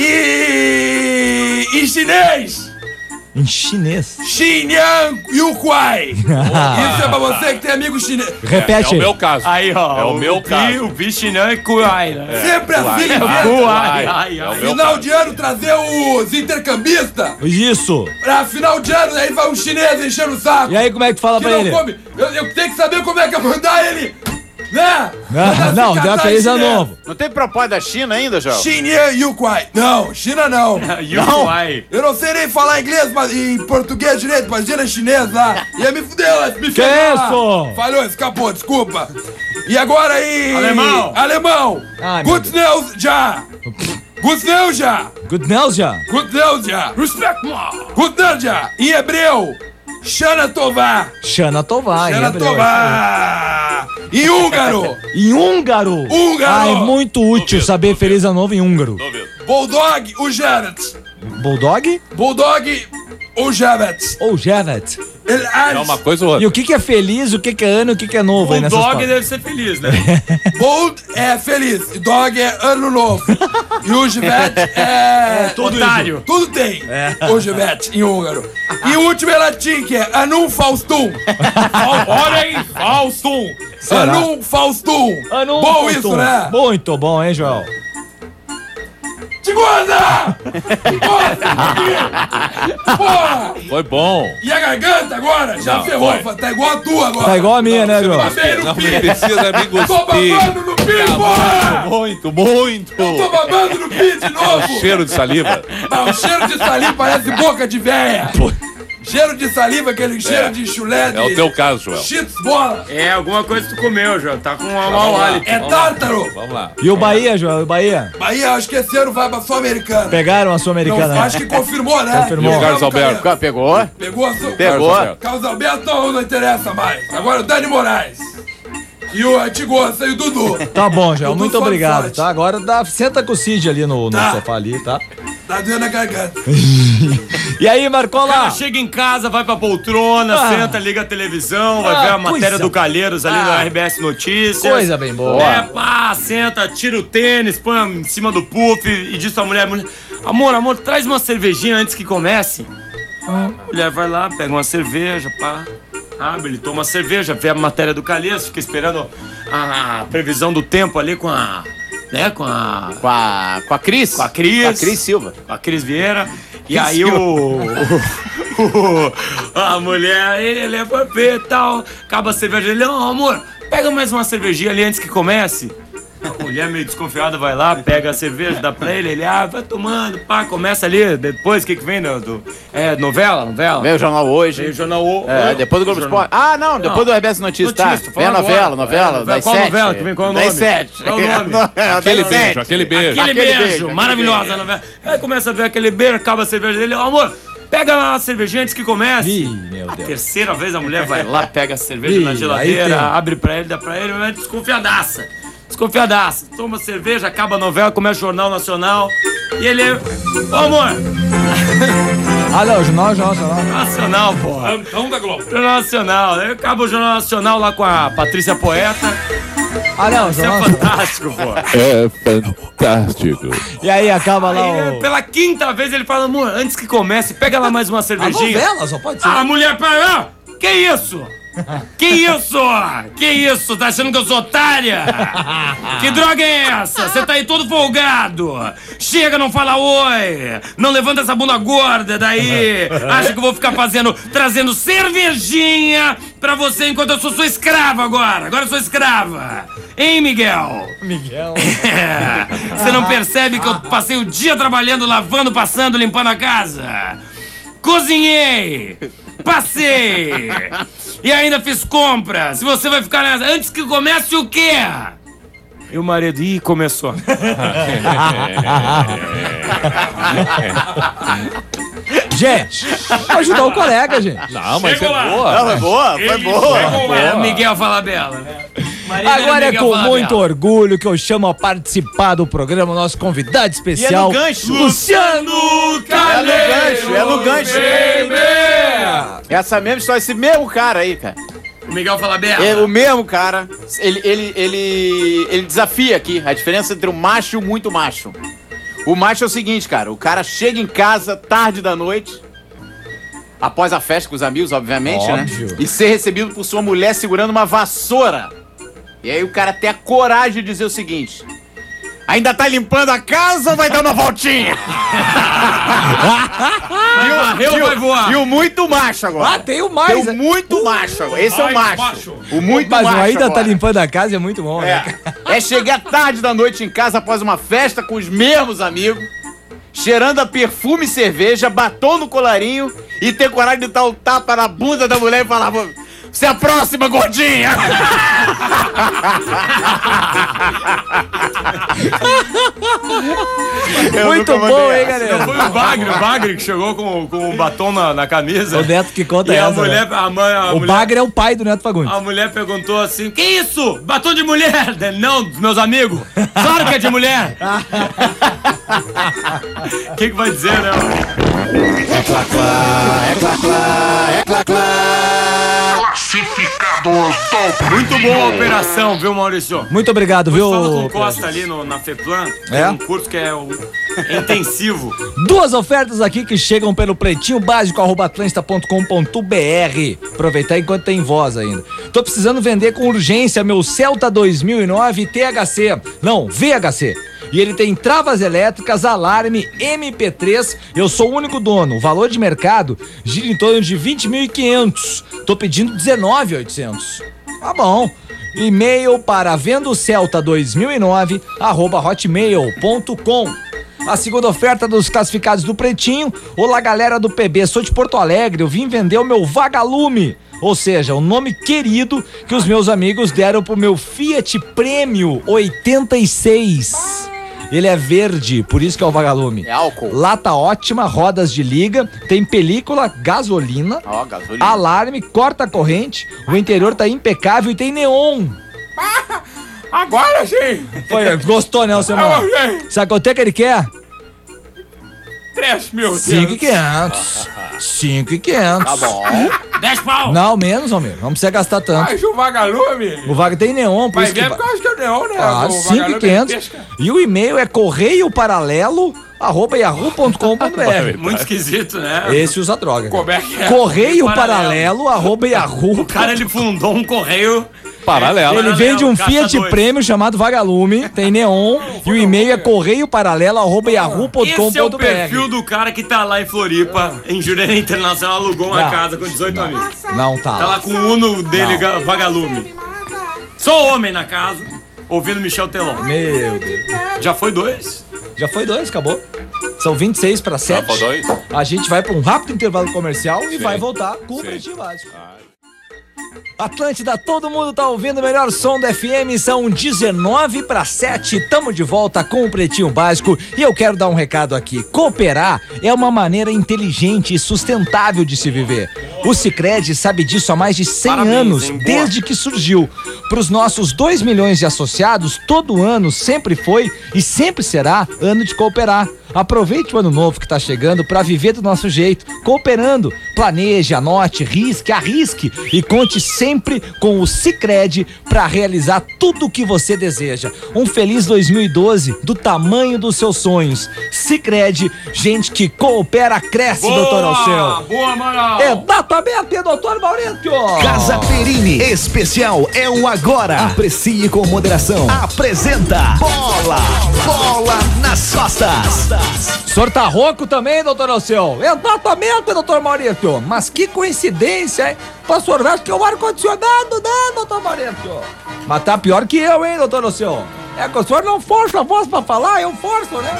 E em chinês,
Em chinês.
Xinyan Yukwai. Isso é pra você que tem amigo chinês.
Repete aí.
caso.
Aí, ó.
É o meu
Pi-
caso.
O Bichinã é Kuai, né?
Sempre assim,
É
né?
Kuai. Ai,
É o
ai.
meu
Final
caso.
de ano trazer os intercambistas.
Isso.
Pra final de ano, aí vai um chinês enchendo o saco.
E aí, como é que fala
que
pra
não
ele?
come. Eu, eu tenho que saber como é que eu vou mandar ele. Né?
Ah, não, deu uma feliz ano novo.
Não tem proposta da China ainda, João?
Xinyan Yukwai. Não, China não.
Yukwai.
Eu não sei nem falar inglês, mas em português direito, imagina chinês lá. Ia me fuder lá, me
Que
ferrar lá.
isso?
Falhou, escapou, desculpa. E agora em...
Alemão.
Alemão.
Ai, meu
Good news já. Good news já.
Good news já.
Good news já. Respect me. Good news já. Em hebreu, Shana Tová.
Shana Tová, em
Shana
hebreu.
Tová. Em húngaro,
Em húngaro.
Húngaro.
Ah, é muito útil saber feliz ano novo em húngaro.
Bulldog Ujevets.
Bulldog
Bulldog Ujevets.
ou Jevet?
El
É uma coisa ou
E
outra.
o que que é feliz, o que que é ano, o que que é novo aí
O
nessa
dog
história?
deve ser feliz, né?
Bold é feliz, e dog é ano novo. E o Givete é.
tudo
Otário.
Tudo tem. O Givete em húngaro. E o último é latim, que é Anum Faustum. Olha aí, Faustum.
Será?
Anum Faustum.
Ano
Bom
Faustum.
isso, né?
Muito bom, hein, Joel?
Segunda! Porra!
Foi bom.
E a garganta agora? Já
Não,
ferrou.
foi.
Tá igual a tua agora.
Tá igual a minha, né, Joel?
Babei no
Não
pi.
precisa me
Tô
cuspir.
babando no pi, porra!
Muito, muito.
Tô babando no pi de novo!
Cheiro de saliva.
Ah, o cheiro de saliva parece boca de véia. Cheiro de saliva, aquele cheiro de chulé de...
É o teu caso, Joel.
Cheetos bola.
É, alguma coisa que tu comeu, João. Tá com um mau
lá.
hálito.
É tártaro.
Vamos lá.
E o Bahia, Joel? O Bahia?
Bahia, acho que esse ano vai pra Sul-Americana.
Pegaram a Sul-Americana,
Não,
né?
acho que confirmou, né?
Confirmou.
E o Carlos
Vamos,
Alberto?
Carlos.
Pegou?
Pegou a Sul...
Pegou.
Carlos
Carlos Alberto não interessa mais. Agora o Dani Moraes. E o Antigoça e o Dudu.
Tá bom, Joel.
Dudu
Muito
sobe
obrigado,
forte.
tá? Agora dá, senta com o Cid ali no, no
Tá.
sofá ali, tá?
Tá doendo a garganta.
E aí, Marcola?
Cara, chega em casa, vai pra poltrona,
Ah.
senta, liga a televisão, vai
Ah,
ver a matéria
coisa.
do Calheiros ali
Ah.
no R B S Notícias.
Coisa bem boa.
É, pá, senta, tira o tênis, põe em cima do puff e diz pra mulher, mulher, amor, amor, traz uma cervejinha antes que comece. A mulher vai lá, pega uma cerveja, pá, abre, ele toma uma cerveja, vê a matéria do Calheiros, fica esperando a previsão do tempo ali com a... Né, com a...
Com a, com a Cris.
Com a Cris.
Com a Cris Silva.
Com a Cris Vieira. E aí o, o, o- a mulher, ele é pra ver e tal. Acaba a cerveja. Ele, não, amor, pega mais uma cervejinha ali antes que comece. A mulher meio desconfiada vai lá, pega a cerveja, dá pra ele, ele, ah, vai tomando, pá, começa ali, depois, o que que vem do, do- é, novela, novela?
Veio o Jornal Hoje.
Vem o jornal O.
É, depois do Globo
Jornal-
Esporte. Ah, não, depois do R B S Notícias, tá?
Notícia,
Vem a
fala
novela,
agora.
novela,
É,
das
qual
sete.
novela que vem, qual é o
Das
nome?
sete.
Qual é o nome?
Aquele
Das
beijo,
sete.
aquele beijo.
Aquele,
Aquele
beijo,
beijo, aquele
maravilhosa
beijo.
a novela. Aí começa a ver aquele beijo, acaba a cerveja dele, ó, amor, pega a cervejinha antes que comece.
Ih, meu
A
Deus.
terceira vez a mulher vai lá, pega a cerveja
Ih,
na
aí
geladeira,
tem.
abre pra ele, dá pra ele, mas é desconfiadaça. Desconfiadaça. Toma cerveja, acaba a novela, começa o Jornal Nacional. E ele é. Ô amor!
Ah, não, jornal, jornal, jornal.
Nacional, porra.
Antão da Globo.
Jornal Nacional. Aí acaba o Jornal Nacional lá com a Patrícia Poeta.
Ah, não,
Isso é
jornal.
fantástico, pô.
É fantástico.
E aí acaba lá
Aí,
o...
pela quinta vez ele fala, amor, antes que comece, pega lá mais uma
A
cervejinha.
novela, só pode ser.
A mulher pega, ah, que isso? Que isso? Que isso? Tá achando que eu sou otária? Que droga é essa? Você tá aí todo folgado. Chega, não fala oi. Não levanta essa bunda gorda daí. Acha que eu vou ficar fazendo, trazendo cervejinha pra você enquanto eu sou sua escrava agora. Agora eu sou escrava. Hein, Miguel?
Miguel.
É. Você não percebe que eu passei o dia trabalhando, lavando, passando, limpando a casa? Cozinhei! Passei! E ainda fiz compras! E você vai ficar nessa... Antes que comece o quê? E o marido... Ih, começou.
Gente, ajudar o colega, gente.
Não, mas é
Chegou lá.
boa.
Não, foi boa, foi boa.
É, Miguel Falabella, né? Marido
Agora é
Miguel
com
Falabella.
muito orgulho que eu chamo a participar do programa o nosso convidado especial.
E é no gancho.
Luciano
É no gancho, é no gancho. Essa mesma história, esse mesmo cara aí, cara.
O Miguel Falabella.
É, o mesmo cara, ele, ele, ele, ele desafia aqui a diferença entre o macho e o muito macho. O macho é o seguinte, cara, o cara chega em casa tarde da noite, após a festa com os amigos, obviamente,
Óbvio.
né? E ser recebido por sua mulher segurando uma vassoura. E aí o cara tem a coragem de dizer o seguinte: ainda tá limpando a casa ou vai dar uma voltinha?
Vai varrer ou vai voar?
E o muito macho agora.
Ah, tem o mais.
Tem o muito macho agora. Esse é o
Mais
macho.
macho.
O muito
Mas o
macho
ainda tá
agora.
limpando a casa é muito bom, né?
É. É chegar tarde da noite em casa após uma festa com os mesmos amigos, cheirando a perfume e cerveja, batom no colarinho e ter coragem de dar um tapa na bunda da mulher e falar: você é a próxima, gordinha! Eu
Muito
nunca
bom,
mandei
hein,
essa.
galera?
Foi o Bagre, o Bagre que chegou com, com o batom na, na camisa.
O Neto que conta
E a
essa,
mulher,
né?
a mãe, a
O
mulher,
Bagre é o pai do Neto Fagundes.
a mulher perguntou assim: que isso? Batom de mulher? Ele, não, dos meus amigos. Claro que é de mulher. O que, que vai dizer, né? Muito boa a operação, viu, Maurício?
Muito obrigado, viu?
Fala com o Costa ali no, na FEPLAN.
É?
É um curso que é o intensivo.
Duas ofertas aqui que chegam pelo pretinho básico arroba atlântida ponto com ponto br. Aproveitar enquanto tem voz ainda. Tô precisando vender com urgência meu Celta dois mil e nove T H C. Não, V H C. E ele tem travas elétricas, alarme, M P três. Eu sou o único dono. O valor de mercado gira em torno de vinte mil e quinhentos. Tô pedindo dezenove mil e oitocentos. Tá bom. E-mail para vendocelta dois mil e nove arroba hotmail ponto com. A segunda oferta dos classificados do Pretinho. Olá, galera do P B, sou de Porto Alegre, eu vim vender o meu Vagalume. Ou seja, o nome querido que os meus amigos deram pro meu Fiat Premio oitenta e seis. Ele é verde, por isso que é o Vagalume.
É álcool.
Lata ótima, rodas de liga, tem película, gasolina,
Ó, gasolina.
alarme, corta-corrente, o interior tá impecável e tem neon.
Agora sim!
Foi, gostou, né, Alcemar? Sabe quanto é que ele quer?
creche, meu Deus.
cinco e quinhentos. cinco e quinhentos.
Tá bom.
dez pau.
Não, menos, homem. Não precisa gastar tanto.
Mas o vagalume.
O Vaga tem neon, por
Mas
isso que...
é por causa que é o neon, né?
Ah,
O
cinco e
vagalume
quinhentos.
pesca.
E o e-mail é correio paralelo arroba yahoo ponto com ponto br.
Muito esquisito, né?
Esse usa droga.
Como é que é?
Correio
Paralelo.
paralelo arroba yahoo.
O cara, ele fundou um correio...
Paralelo.
Ele vende um Fiat
caçadores.
Prêmio chamado Vagalume, tem neon, e o e-mail é correio paralelo arroba yahoo ponto com
Esse é o
ponto br.
perfil do cara que tá lá em Floripa, em Jurerê Internacional, alugou uma
Não.
casa com dezoito amigos.
Não
Tá
tá.
lá com o Uno dele,
Não.
ga- vagalume. Sou homem na casa, ouvindo Michel Teló.
Meu Deus.
Já foi dois?
Já foi dois, acabou. São vinte e seis para sete.
foi dois?
A gente vai para um rápido intervalo comercial e vai voltar com o
Sim.
Pretinho Básico. Atlântida, todo mundo tá ouvindo o melhor som do F M, são dezenove para sete, tamo de volta com o Pretinho Básico e eu quero dar um recado aqui. Cooperar é uma maneira inteligente e sustentável de se viver. O Sicredi sabe disso há mais de cem
Parabéns,
anos,
hein? Boa.
desde que surgiu. Para os nossos dois milhões de associados, todo ano sempre foi e sempre será ano de cooperar. Aproveite o ano novo que está chegando para viver do nosso jeito, cooperando. Planeje, anote, risque, arrisque e conte sempre com o Sicredi para realizar tudo o que você deseja. Um feliz dois mil e doze do tamanho dos seus sonhos. Sicredi, gente que coopera cresce, doutor Alceu.
Boa, Amaral!
Exatamente, doutor Maurício.
Casa Perini, especial é o agora. Aprecie com moderação. Apresenta Bola, Bola nas costas.
O senhor tá rouco também, doutor Alceu? Exatamente, doutor Maurício. Mas que coincidência, hein? O senhor acha que é o ar-condicionado, né, doutor Maurício? Mas tá pior que eu, hein, doutor Alceu? É que o senhor não força a voz pra falar, eu forço, né?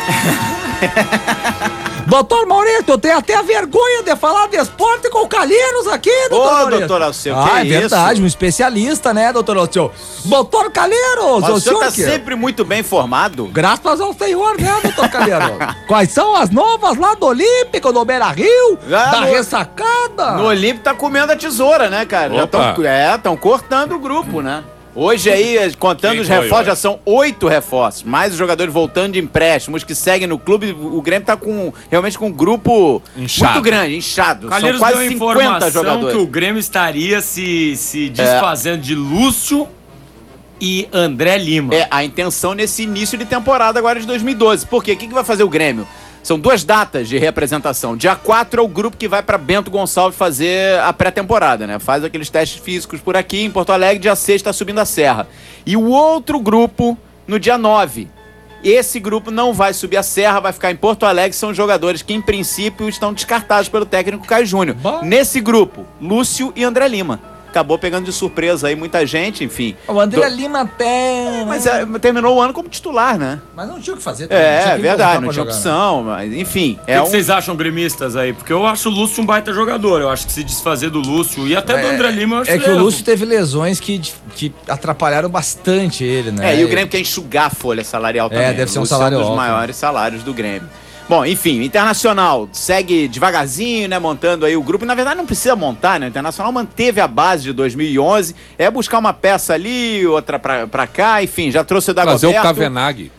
Doutor Maurício, tem até vergonha de falar de esporte com Calheiros aqui, doutor
Ô,
Maurício.
doutor Alceu,
Ah,
que
é verdade,
isso?
um especialista, né, doutor Alceu? Doutor Calheiros,
Mas o senhor tá
que-
sempre muito bem informado.
Graças ao senhor, né, doutor Calheiro? Quais são as novas lá do Olímpico, do Beira-Rio,
Ah,
da
no-
ressacada?
No Olímpico tá comendo a tesoura, né, cara? Já
Opa.
tão, é, estão cortando o grupo, né? Hoje aí, contando
Quem
os
foi
reforços,
hoje?
já são oito reforços. Mais os jogadores voltando de empréstimos que seguem no clube. O Grêmio tá com, realmente com um grupo
Inchado.
muito grande, inchado.
Calheiros
são
deu
quase
a
cinquenta
informação
jogadores.
que o Grêmio estaria se, se desfazendo de Lúcio e André Lima.
É, a intenção nesse início de temporada agora de dois mil e doze. Por quê? O que, que vai fazer o Grêmio? São duas datas de representação. Dia quatro é o grupo que vai para Bento Gonçalves fazer a pré-temporada, né? Faz aqueles testes físicos por aqui em Porto Alegre. Dia seis está subindo a serra. E o outro grupo no dia nove. Esse grupo não vai subir a serra, vai ficar em Porto Alegre. São jogadores que, em princípio, estão descartados pelo técnico Caio Júnior.
Bom.
Nesse grupo, Lúcio e André Lima. Acabou pegando de surpresa aí muita gente, enfim.
O André
Do-
Lima até...
Mas é, terminou o ano como titular, né?
Mas não tinha o que fazer. também,
É,
tinha que
verdade,
voltar
não
pra
tinha
jogar, né?
opção, mas enfim.
O que,
É
que
um...
vocês acham, gremistas, aí? Porque eu acho o Lúcio um baita jogador. Eu acho que se desfazer do Lúcio e até do André Lima, eu acho
É que o
erro.
Lúcio teve lesões que, que atrapalharam bastante ele, né?
É, e o Grêmio quer enxugar a folha salarial também.
deve ser um
O Lúcio
salário
é um dos
alto,
maiores salários do Grêmio. Bom, enfim, o Internacional segue devagarzinho, né, montando aí o grupo. E, na verdade, não precisa montar, né? O Internacional manteve a base de dois mil e onze. É buscar uma peça ali, outra pra, pra cá, enfim, já trouxe o
Trazer o
Dagoberto.
Cavenaghi.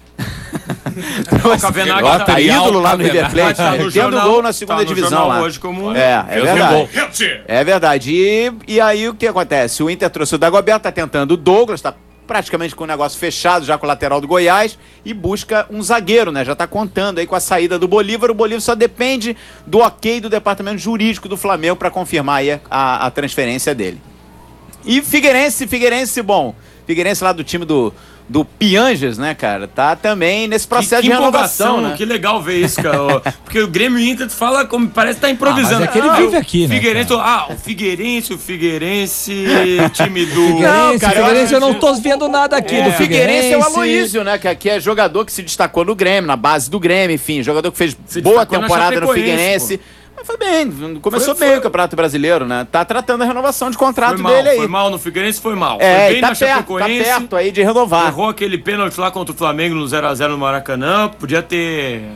O Cavenaghi
Ó,
tá,
Tá
Material
ídolo lá no River
Cavenaghi.
Plate,
tá
né?
no
Tendo
jornal-
gol na segunda
tá no
divisão
jornal
lá.
hoje como-
É, é
Fez um
verdade.
gol.
É verdade. E, e aí o que acontece? O Inter trouxe o Dagoberto, tá tentando o Douglas, tá praticamente com o negócio fechado já com o lateral do Goiás e busca um zagueiro, né? Já tá contando aí com a saída do Bolívar. O Bolívar só depende do ok do departamento jurídico do Flamengo para confirmar aí a, a transferência dele. E Figueirense, Figueirense, bom, Figueirense lá do time do, do Pianges, né, cara? Tá também nesse processo
que,
de
que
renovação,
empolgação,
né?
que legal ver isso, cara. Porque o Grêmio e o Inter, tu fala como parece que tá improvisando.
Ah, mas é que ele vive aqui, né,
Figueirense, ah, o Figueirense, o Figueirense, time do...
Figueirense,
Não, cara, eu
Figueirense, eu não
acho-
tô vendo nada aqui do
O Figueirense é o
Figueirense.
Aloísio, né? Que aqui é jogador que se destacou no Grêmio, na base do Grêmio, enfim, jogador que fez
Se
boa
destacou na
temporada no
Chapecoense,
Figueirense. Mas foi bem, começou
Foi-
bem
foi-
o Campeonato Brasileiro, né? Tá tratando a renovação de contrato
Foi mal,
dele aí.
foi mal no Figueirense, foi mal.
É,
foi
e
bem
tá
na
perto, tá
Chapecoense.
perto aí de renovar.
Errou aquele pênalti lá contra o Flamengo no zero a zero no Maracanã. Podia ter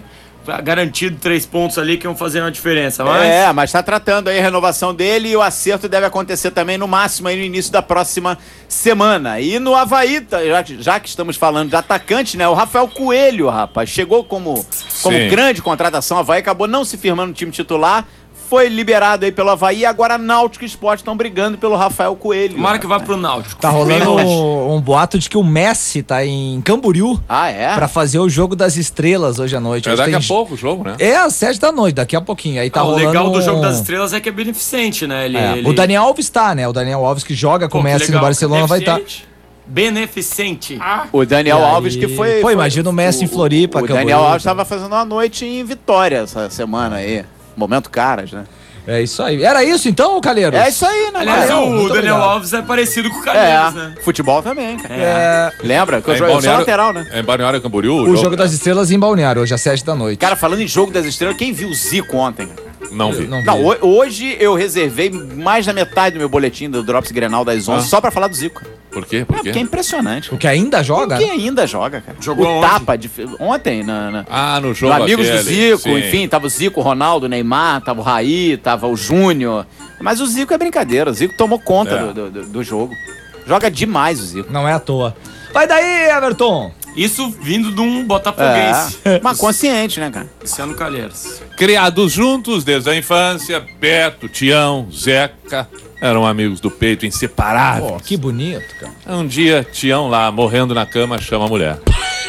garantido três pontos ali que iam fazer uma diferença. Mas...
É, mas tá tratando aí a renovação dele e o acerto deve acontecer também no máximo aí no início da próxima semana. E no Avaí, tá, já, já que estamos falando de atacante, né? O Rafael Coelho, rapaz, chegou como, como grande contratação. O Avaí acabou não se firmando no time titular. Foi liberado aí pelo Avaí e agora Náutico e Sport estão brigando pelo Rafael Coelho.
Tomara que vá pro Náutico.
Tá rolando um, um boato de que o Messi tá em Camboriú.
Ah, é?
Pra fazer o jogo das estrelas hoje à noite.
É
Hoje
daqui
tem...
a pouco o jogo, né?
É às sete da noite, daqui a pouquinho. Aí tá
Ah, o
rolando
legal do jogo
um-
das estrelas é que é beneficente, né? Ele,
É,
ele...
O Daniel Alves tá, né? O Daniel Alves que joga com
Pô,
o
que
Messi no
legal.
Barcelona vai estar.
Beneficente. Beneficente.
O Daniel
E aí-
Alves que foi...
Pô,
foi-
imagina o Messi em Floripa,
O
Camboriú.
Daniel Alves estava fazendo uma noite em Vitória essa semana aí. Momento caras, né?
É isso aí. Era isso então, Calheiros?
É isso aí, né?
Aliás,
Valeu,
o
muito
Daniel
obrigado.
Alves é parecido com o Calheiros,
É,
né?
futebol também, cara.
É,
Lembra? Que eu
É em
jogo- eu sou
Balneário-
lateral, né?
É em Balneário Camboriú?
o jogo das estrelas em Balneário, hoje às sete da noite.
Cara, falando em jogo das estrelas, quem viu o Zico ontem?
Não vi.
Não vi.
Não, ho- hoje eu reservei mais da metade do meu boletim do Drops Grenal das onze
Ah.
só pra falar do Zico.
Por quê?
É,
Por quê?
porque é impressionante.
O que ainda joga?
Quem ainda joga, cara?
Jogou
o
onde?
Tapa de, ontem, na, na,
Ah, no
no
jogo
Amigos
aquele.
do Zico,
Sim.
enfim, tava o Zico, o Ronaldo, o Neymar, tava o Raí, tava o Júnior. Mas o Zico é brincadeira, o Zico tomou conta
É.
do, do, do jogo. Joga demais o Zico.
Não é à toa. Vai daí, Everton!
Isso vindo de um botafoguense.
É, mas consciente, né, cara?
Luciano Calheiros.
Criados juntos desde a infância, Beto, Tião, Zeca, eram amigos do peito, inseparáveis.
Pô, que bonito, cara.
Um dia, Tião lá, morrendo na cama, chama a mulher.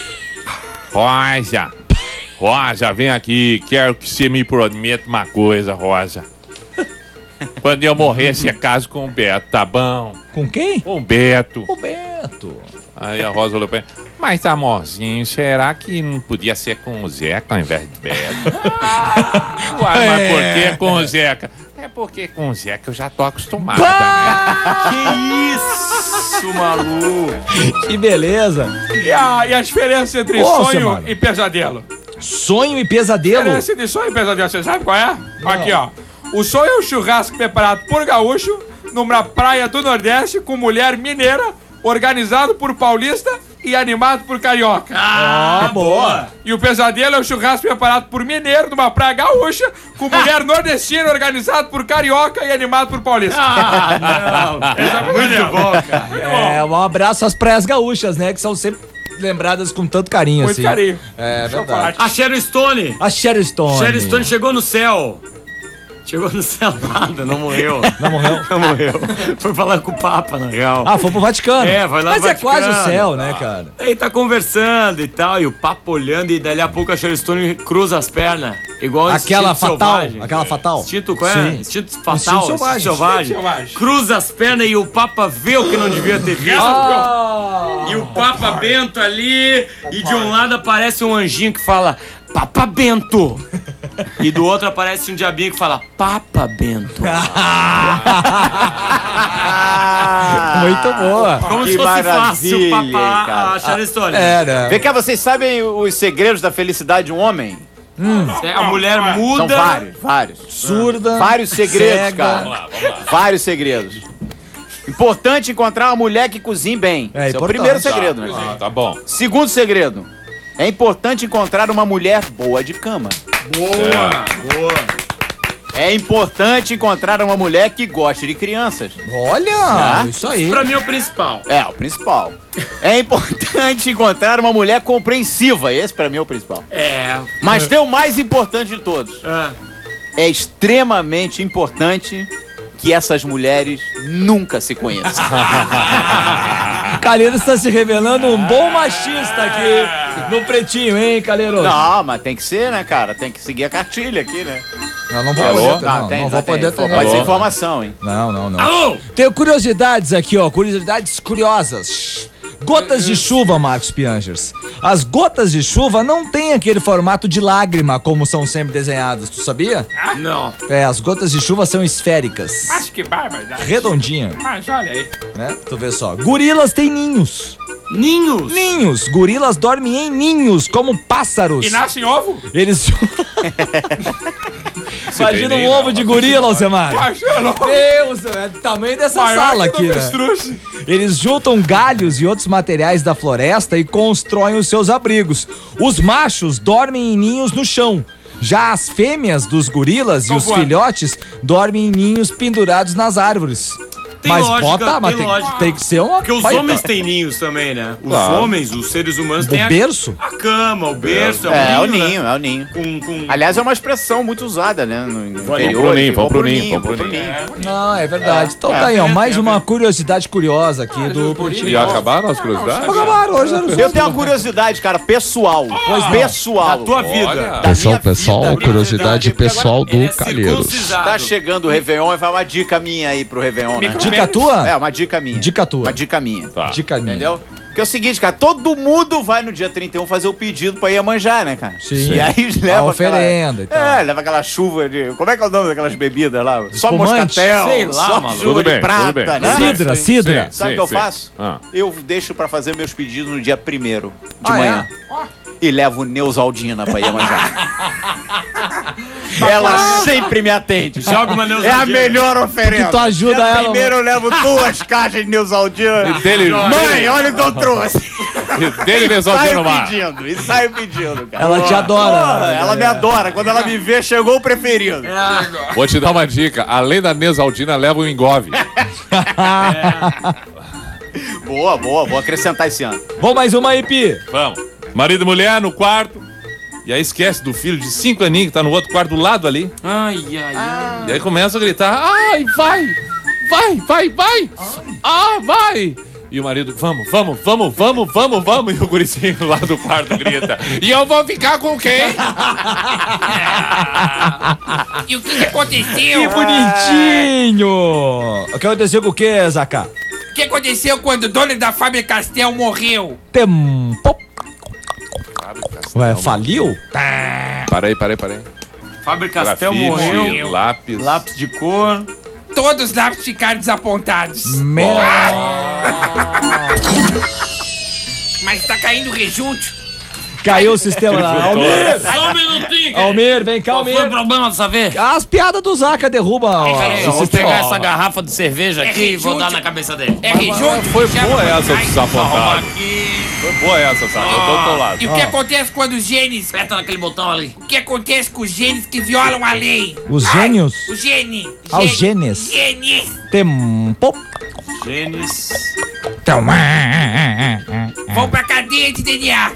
Rosa, Rosa, vem aqui, quero que você me prometa uma coisa, Rosa. Quando eu morrer, você casa com o Beto, tá bom?
Com quem?
Com o Beto.
O Beto.
Aí a Rosa olhou pra ele. Mas, amorzinho, será que não podia ser com o Zeca ao invés de Beto? Uai, mas por que com o Zeca? É porque com o Zeca eu já tô acostumado, né?
Que isso, maluco?
Que beleza.
E a, e a diferença entre
Ô,
sonho
seu mano.
e pesadelo?
Sonho e
A
pesadelo.
diferença entre sonho e pesadelo, você sabe qual é? Aqui, ó. O sonho é um churrasco preparado por gaúcho numa praia do Nordeste com mulher mineira, organizado por paulista e animado por carioca.
Ah, boa.
E o pesadelo é o churrasco preparado por mineiro numa praia gaúcha com mulher nordestina, organizado por carioca e animado por paulista.
Ah, não. Muito bom, cara.
É, um abraço às praias gaúchas, né? Que são sempre lembradas com tanto carinho,
Muito
assim.
carinho.
É verdade.
Chocolate.
A Sharon Stone.
A Sharon Stone.
Sharon Stone chegou no céu. Chegou no céu nada, não morreu.
Não morreu?
Não morreu. Foi falar com o Papa, na real.
Ah, foi pro Vaticano.
É, vai lá
Mas
no
é quase o
Vaticano.
céu, né, cara?
Aí tá conversando e tal, e o Papa olhando, e dali a pouco a Sharon Stone cruza as pernas. Igual
Aquela
instinto
fatal.
selvagem.
Aquela fatal.
Instinto, qual é?
Sim.
Instinto fatal.
Instinto selvagem.
selvagem.
Instinto selvagem.
Cruza as pernas e o Papa vê o que não devia ter visto.
Ah,
E o Papa Bento ali, e de um lado aparece um anjinho que fala, Papa Bento. E do outro aparece um diabinho que fala, Papa Bento.
muito boa.
Como
Que
se fosse fácil,
maravilha,
Papa,
cara.
a Sharon Stone.
É, né?
Vem cá, vocês sabem os segredos da felicidade de um homem?
É, a mulher
São
muda.
vários, vários.
Surda.
Vários segredos,
cega.
cara. Vários segredos. Importante encontrar uma mulher que cozinhe bem.
É
Esse é o
importante.
primeiro segredo, né?
Ah, tá bom.
Segundo segredo. É importante encontrar uma mulher boa de cama. É importante encontrar uma mulher que goste de crianças.
Olha,
Ah,
isso aí.
Pra mim é o principal.
É, o principal. É importante encontrar uma mulher compreensiva. Esse pra mim é o principal.
É.
Mas tem o mais importante de todos.
é.
É extremamente importante que essas mulheres nunca se conheçam.
Calheiros está se revelando um bom machista aqui no Pretinho, hein, Calheiros?
Não, mas tem que ser, né, cara? Tem que seguir a cartilha aqui, né?
Eu não vou
Alô?
poder, ter,
Não,
não,
tem,
não
já
vou
tem.
poder ter.
Pode ser
Alô?
informação, hein?
Não, não, não.
Alô?
Tenho curiosidades aqui, ó, curiosidades curiosas. Gotas de chuva, Marcos Piangers. As gotas de chuva não têm aquele formato de lágrima como são sempre desenhadas, tu sabia?
Não.
É, as gotas de chuva são esféricas.
Acho que barbaridade.
Redondinha,
Mas olha aí.
né? Tu vê só. Gorilas têm ninhos.
Ninhos.
Ninhos. Gorilas dormem em ninhos, como pássaros.
E nasce em ovo?
Eles.
se
Imagina
bem,
um
nem
ovo
não.
de gorila, Alcemar.
Imagina,
Deus, é o tamanho dessa sala aqui, né? Eles juntam galhos e outros materiais da floresta e constroem os seus abrigos. Os machos dormem em ninhos no chão. Já as fêmeas dos gorilas e os filhotes dormem em ninhos pendurados nas árvores.
Tem
mas
lógica,
bota, mas
tem
tem,
lógica.
tem que ser uma.
Porque os
baita-
homens têm ninhos também, né? Os
Claro.
homens, os seres humanos
O
têm a,
berço?
a cama, o berço,
É,
o
o
ninho,
ninho,
né?
é o ninho.
Com, com...
Aliás, é uma expressão muito usada, né? No no interior.
pro ninho,
de,
vamos pro
vou
ninho,
vou
vamos pro ninho.
Não, é verdade. Então
É,
tá aí, ó.
é,
Mais
é,
uma
é.
curiosidade curiosa aqui do Pretinho.
E acabaram as curiosidades?
Acabaram hoje, era
Eu tenho uma curiosidade, cara, pessoal. Pois pessoal.
Da tua vida.
Olha.
Da
Pessoal,
minha
pessoal,
vida,
curiosidade
porque agora
pessoal do
Ele é
Calheiros.
circuncisado.
Tá chegando o Réveillon e vai uma dica minha aí pro Réveillon, né?
Dica tua?
É, uma dica minha.
Dica tua.
Uma dica minha.
Tá.
Dica minha.
Entendeu? Porque é o seguinte, cara, todo mundo vai no dia trinta e um fazer o pedido pra ir a manjar, né, cara?
Sim.
E aí leva
A oferenda e
aquela...
tal.
É, leva aquela chuva de... Como é que é o nome daquelas bebidas lá? Só
Espumante?
moscatel,
Sei lá,
só
maluco.
chuva
Tudo
de
bem,
prata,
tudo bem.
né?
Cidra, cidra.
Sabe o que eu faço?
Ah.
Eu deixo pra fazer meus pedidos no dia primeiro de
Ah,
manhã. E levo Neusaldina pra ir manjar. Ela sempre me atende.
Joga uma
É a
Neusaldina.
melhor oferenda.
Que tu ajuda
Dia
ela,
Primeiro eu levo duas caixas de Neusaldina.
E dele-
Mãe, olha o que eu trouxe.
E dele resolveu
Saio
no mar.
pedindo, e saio pedindo, cara.
Ela te adora.
Porra, ela me adora. Quando ela me vê, chegou o preferido.
Vou te dar uma dica. Além da Neusaldina, leva o engove.
Boa, boa. Vou acrescentar esse ano.
Vamos mais uma aí, Pi.
Vamos. Marido e mulher no quarto. E aí esquece do filho de cinco aninhos que tá no outro quarto do lado ali.
Ai, ai, ai.
E aí começa a gritar. Ai, vai! Vai, vai, vai! Ah, vai! E o marido, vamos, vamos, vamos, vamos, vamos, vamos. E o guricinho lá do quarto grita. E eu vou ficar com quem?
E o que, que aconteceu?
Que bonitinho. O que aconteceu com o que, Zaca?
O que aconteceu quando o dono da fábrica Castel morreu?
Tempo. Ué, faliu?
Parei, parei, parei.
Fábio Castel
Grafite,
morreu.
lápis.
Lápis de cor.
Todos os lápis ficaram desapontados.
Meu.
Mas tá caindo rejunte.
Caiu o sistema lá. Almir!
Só um minutinho, cara.
Almir, vem cá,
Qual foi o
Almir.
problema dessa vez?
As piadas do Zaca derrubam. ó,
Peraí,
o
Vou
sistema.
pegar essa garrafa de cerveja
É
aqui e vou
rejunte.
dar na cabeça dele.
É rejunte?
Foi
Já
boa
foi-
essa
Ai,
desapontada. Foi boa essa, sabe? Eu tô do teu lado.
E o que acontece quando os genes... Aperta naquele botão ali. O que acontece com os genes que violam a lei?
Os
Ai,
gênios?
O gene.
Ah, os
Gene-
genes.
Genes.
Tempo.
Gênesis.
Vão pra cadeia de D N A.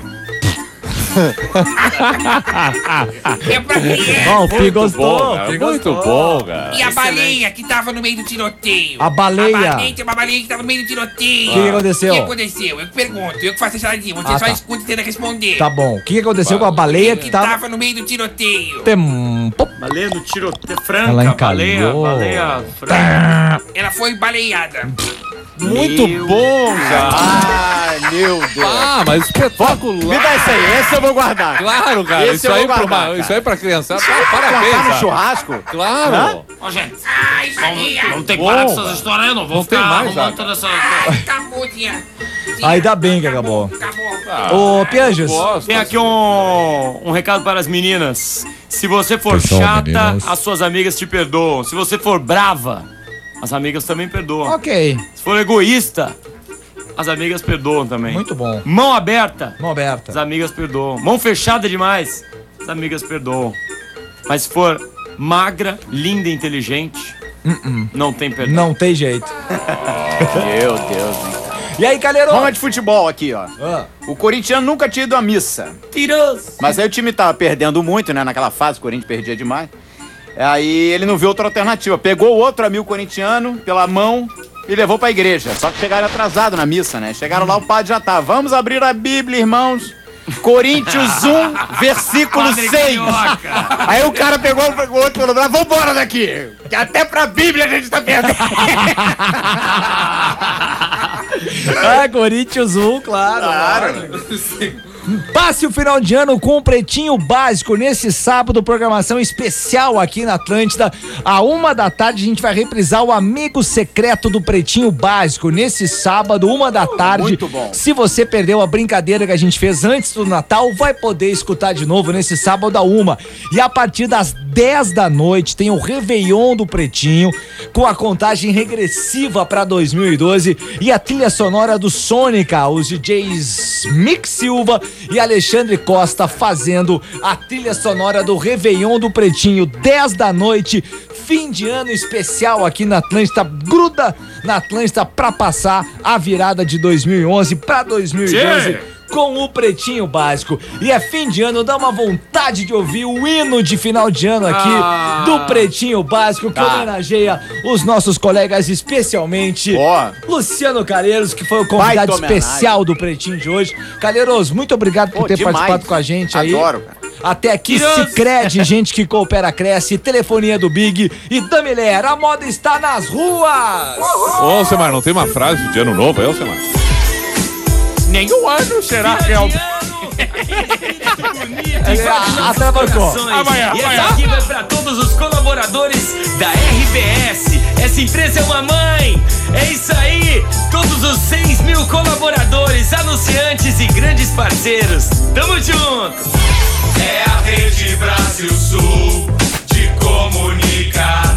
É pra criança.
Ó, o Pi gostou.
Bom, cara,
Pi
muito
gostou.
bom, cara.
E a baleia que tava no meio do tiroteio?
A baleia.
A baleia, tem uma baleia que tava no meio do tiroteio.
O que que aconteceu?
O que aconteceu? Eu que pergunto, eu que faço a charadinha. Você
Ah,
só
tá.
escuta e tenta responder.
Tá bom. O que que aconteceu com a baleia que
Que
tava...
tava no meio do tiroteio.
Tempo.
Baleia no tiroteio. Franca,
Ela
baleia.
encalhou.
Baleia franca.
Ela foi baleada.
Muito bom, cara.
Ai, meu Deus.
Ah, mas
Me
espetacular.
dá esse aí, esse eu vou guardar.
Claro, cara.
Esse
Isso
eu
aí,
vou
pra
guardar,
uma,
cara.
isso aí pra criançada. tá-
Contar
Parabéns,
no
cara.
churrasco?
Claro.
Ó, gente. Ai, baleia.
Vamos ter que
Bom,
parar com
cara.
essas histórias aí, não. Vou
Não tem
ficar
mais,
arrumando
Zaca.
toda essa...
Acabou, tia.
Ainda bem que acabou.
Acabou.
Ô, Pianges.
Gosto.
Tem aqui um, um recado para as meninas. Se você for
Pessoal,
chata,
meninas.
as suas amigas te perdoam. Se você for brava, as amigas também perdoam.
Ok.
Se for egoísta, as amigas perdoam também.
Muito bom.
Mão aberta,
Mão
as
aberta.
amigas perdoam. Mão fechada demais, as amigas perdoam. Mas se for magra, linda e inteligente, não tem perdão.
Não tem jeito.
Meu Deus, hein?
E aí, Calheiro?
Vamos de futebol aqui, ó.
Ah,
O corintiano nunca tinha ido à missa.
Tiroso.
Mas aí o time tava perdendo muito, né? Naquela fase, o Corinthians perdia demais. Aí ele não viu outra alternativa. Pegou o outro amigo corintiano pela mão e levou pra igreja. Só que chegaram atrasado na missa, né? Chegaram lá, o padre já tá. Vamos abrir a Bíblia, irmãos. Coríntios um, versículo
Padre
seis.
Carioca.
Aí o cara pegou o outro e falou: vambora daqui. Que até pra Bíblia a gente tá perdendo.
ah Corinthians um, claro.
Claro.
Passe o final de ano com o Pretinho Básico. Nesse sábado, programação especial aqui na Atlântida. À uma da tarde, a gente vai reprisar o Amigo Secreto do Pretinho Básico. Nesse sábado, uma da tarde.
Muito bom.
Se você perdeu a brincadeira que a gente fez antes do Natal, vai poder escutar de novo nesse sábado à uma. E a partir das dez da noite, tem o Réveillon do Pretinho, com a contagem regressiva para dois mil e doze e a trilha sonora do Sônica, os D Js Mick Silva e Alexandre Costa fazendo a trilha sonora do Réveillon do Pretinho, dez da noite, fim de ano especial aqui na Atlântida. Gruda na Atlântida pra passar a virada de dois mil e onze pra dois mil e doze. Com o Pretinho Básico. E é fim de ano, dá uma vontade de ouvir o hino de final de ano aqui ah, do Pretinho Básico, que tá. homenageia os nossos colegas, especialmente
oh.
Luciano Calheiros, que foi o convidado especial do Pretinho de hoje. Calheiros, muito obrigado por oh, ter demais. participado com a gente aí.
Adoro, cara.
Até aqui, Sicredi, gente que coopera, cresce, telefonia do Big e da Mulher, a moda está nas ruas!
Ô, Alcemar, não tem uma frase de ano novo aí, Alcemar?
Nenhum ano será real.
Atravancou.
E essa aqui vai pra todos os colaboradores da R B S. Essa empresa é uma mãe. É isso aí. Todos os seis mil colaboradores, anunciantes e grandes parceiros. Tamo junto.
É a Rede Brasil Sul de comunicação.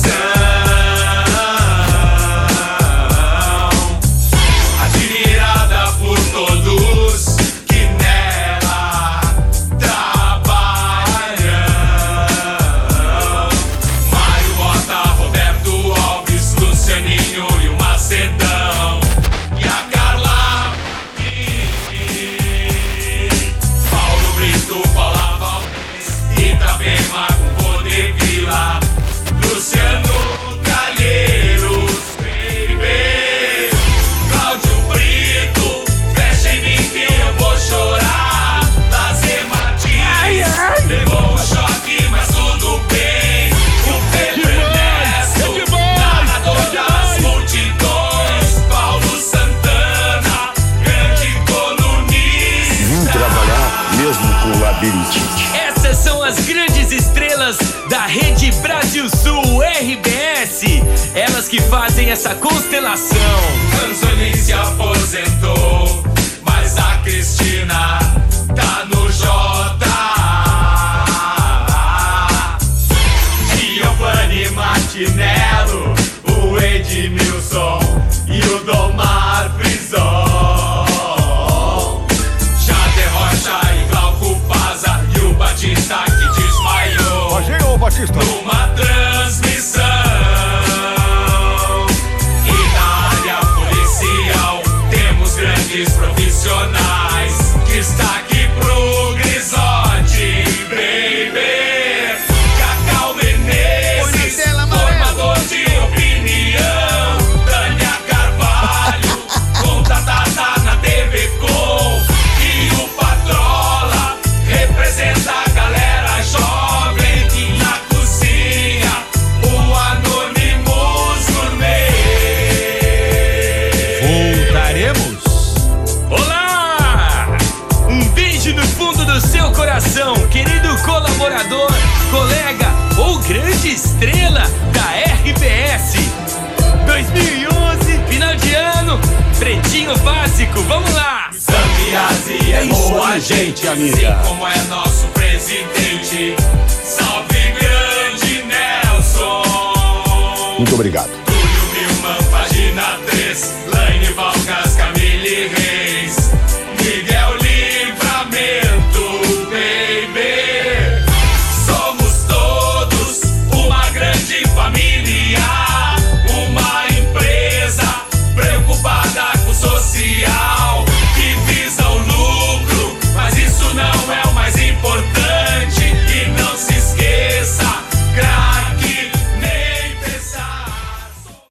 Essas são as grandes estrelas da Rede Brasil Sul R B S. Elas que fazem essa constelação.
Anzolin se aposentou, mas a Cristina tá no J. Giovanni Martinello, o Edmilson e o Domar Frison. Batista que desmaiou
Imagina, Batista.
numa transmissão. E na área policial temos grandes profissionais. Destaque pro Grisotti, baby. Cacau Menezes, formador de opinião. Tânia Carvalho, contratada na T V Com. E o Patrola representa a galera jovem que na cozinha o Anonymous Gourmet.
Voltaremos.
Olá! Um beijo no fundo do seu coração, querido colaborador, colega ou grande estrela da R B S. dois mil e onze, final de ano, Pretinho Básico, vamos lá!
Zambiase é boa gente, amiga. Assim como é nosso presidente. Salve grande Nelson.
Muito obrigado.
Túlio Milman, página três.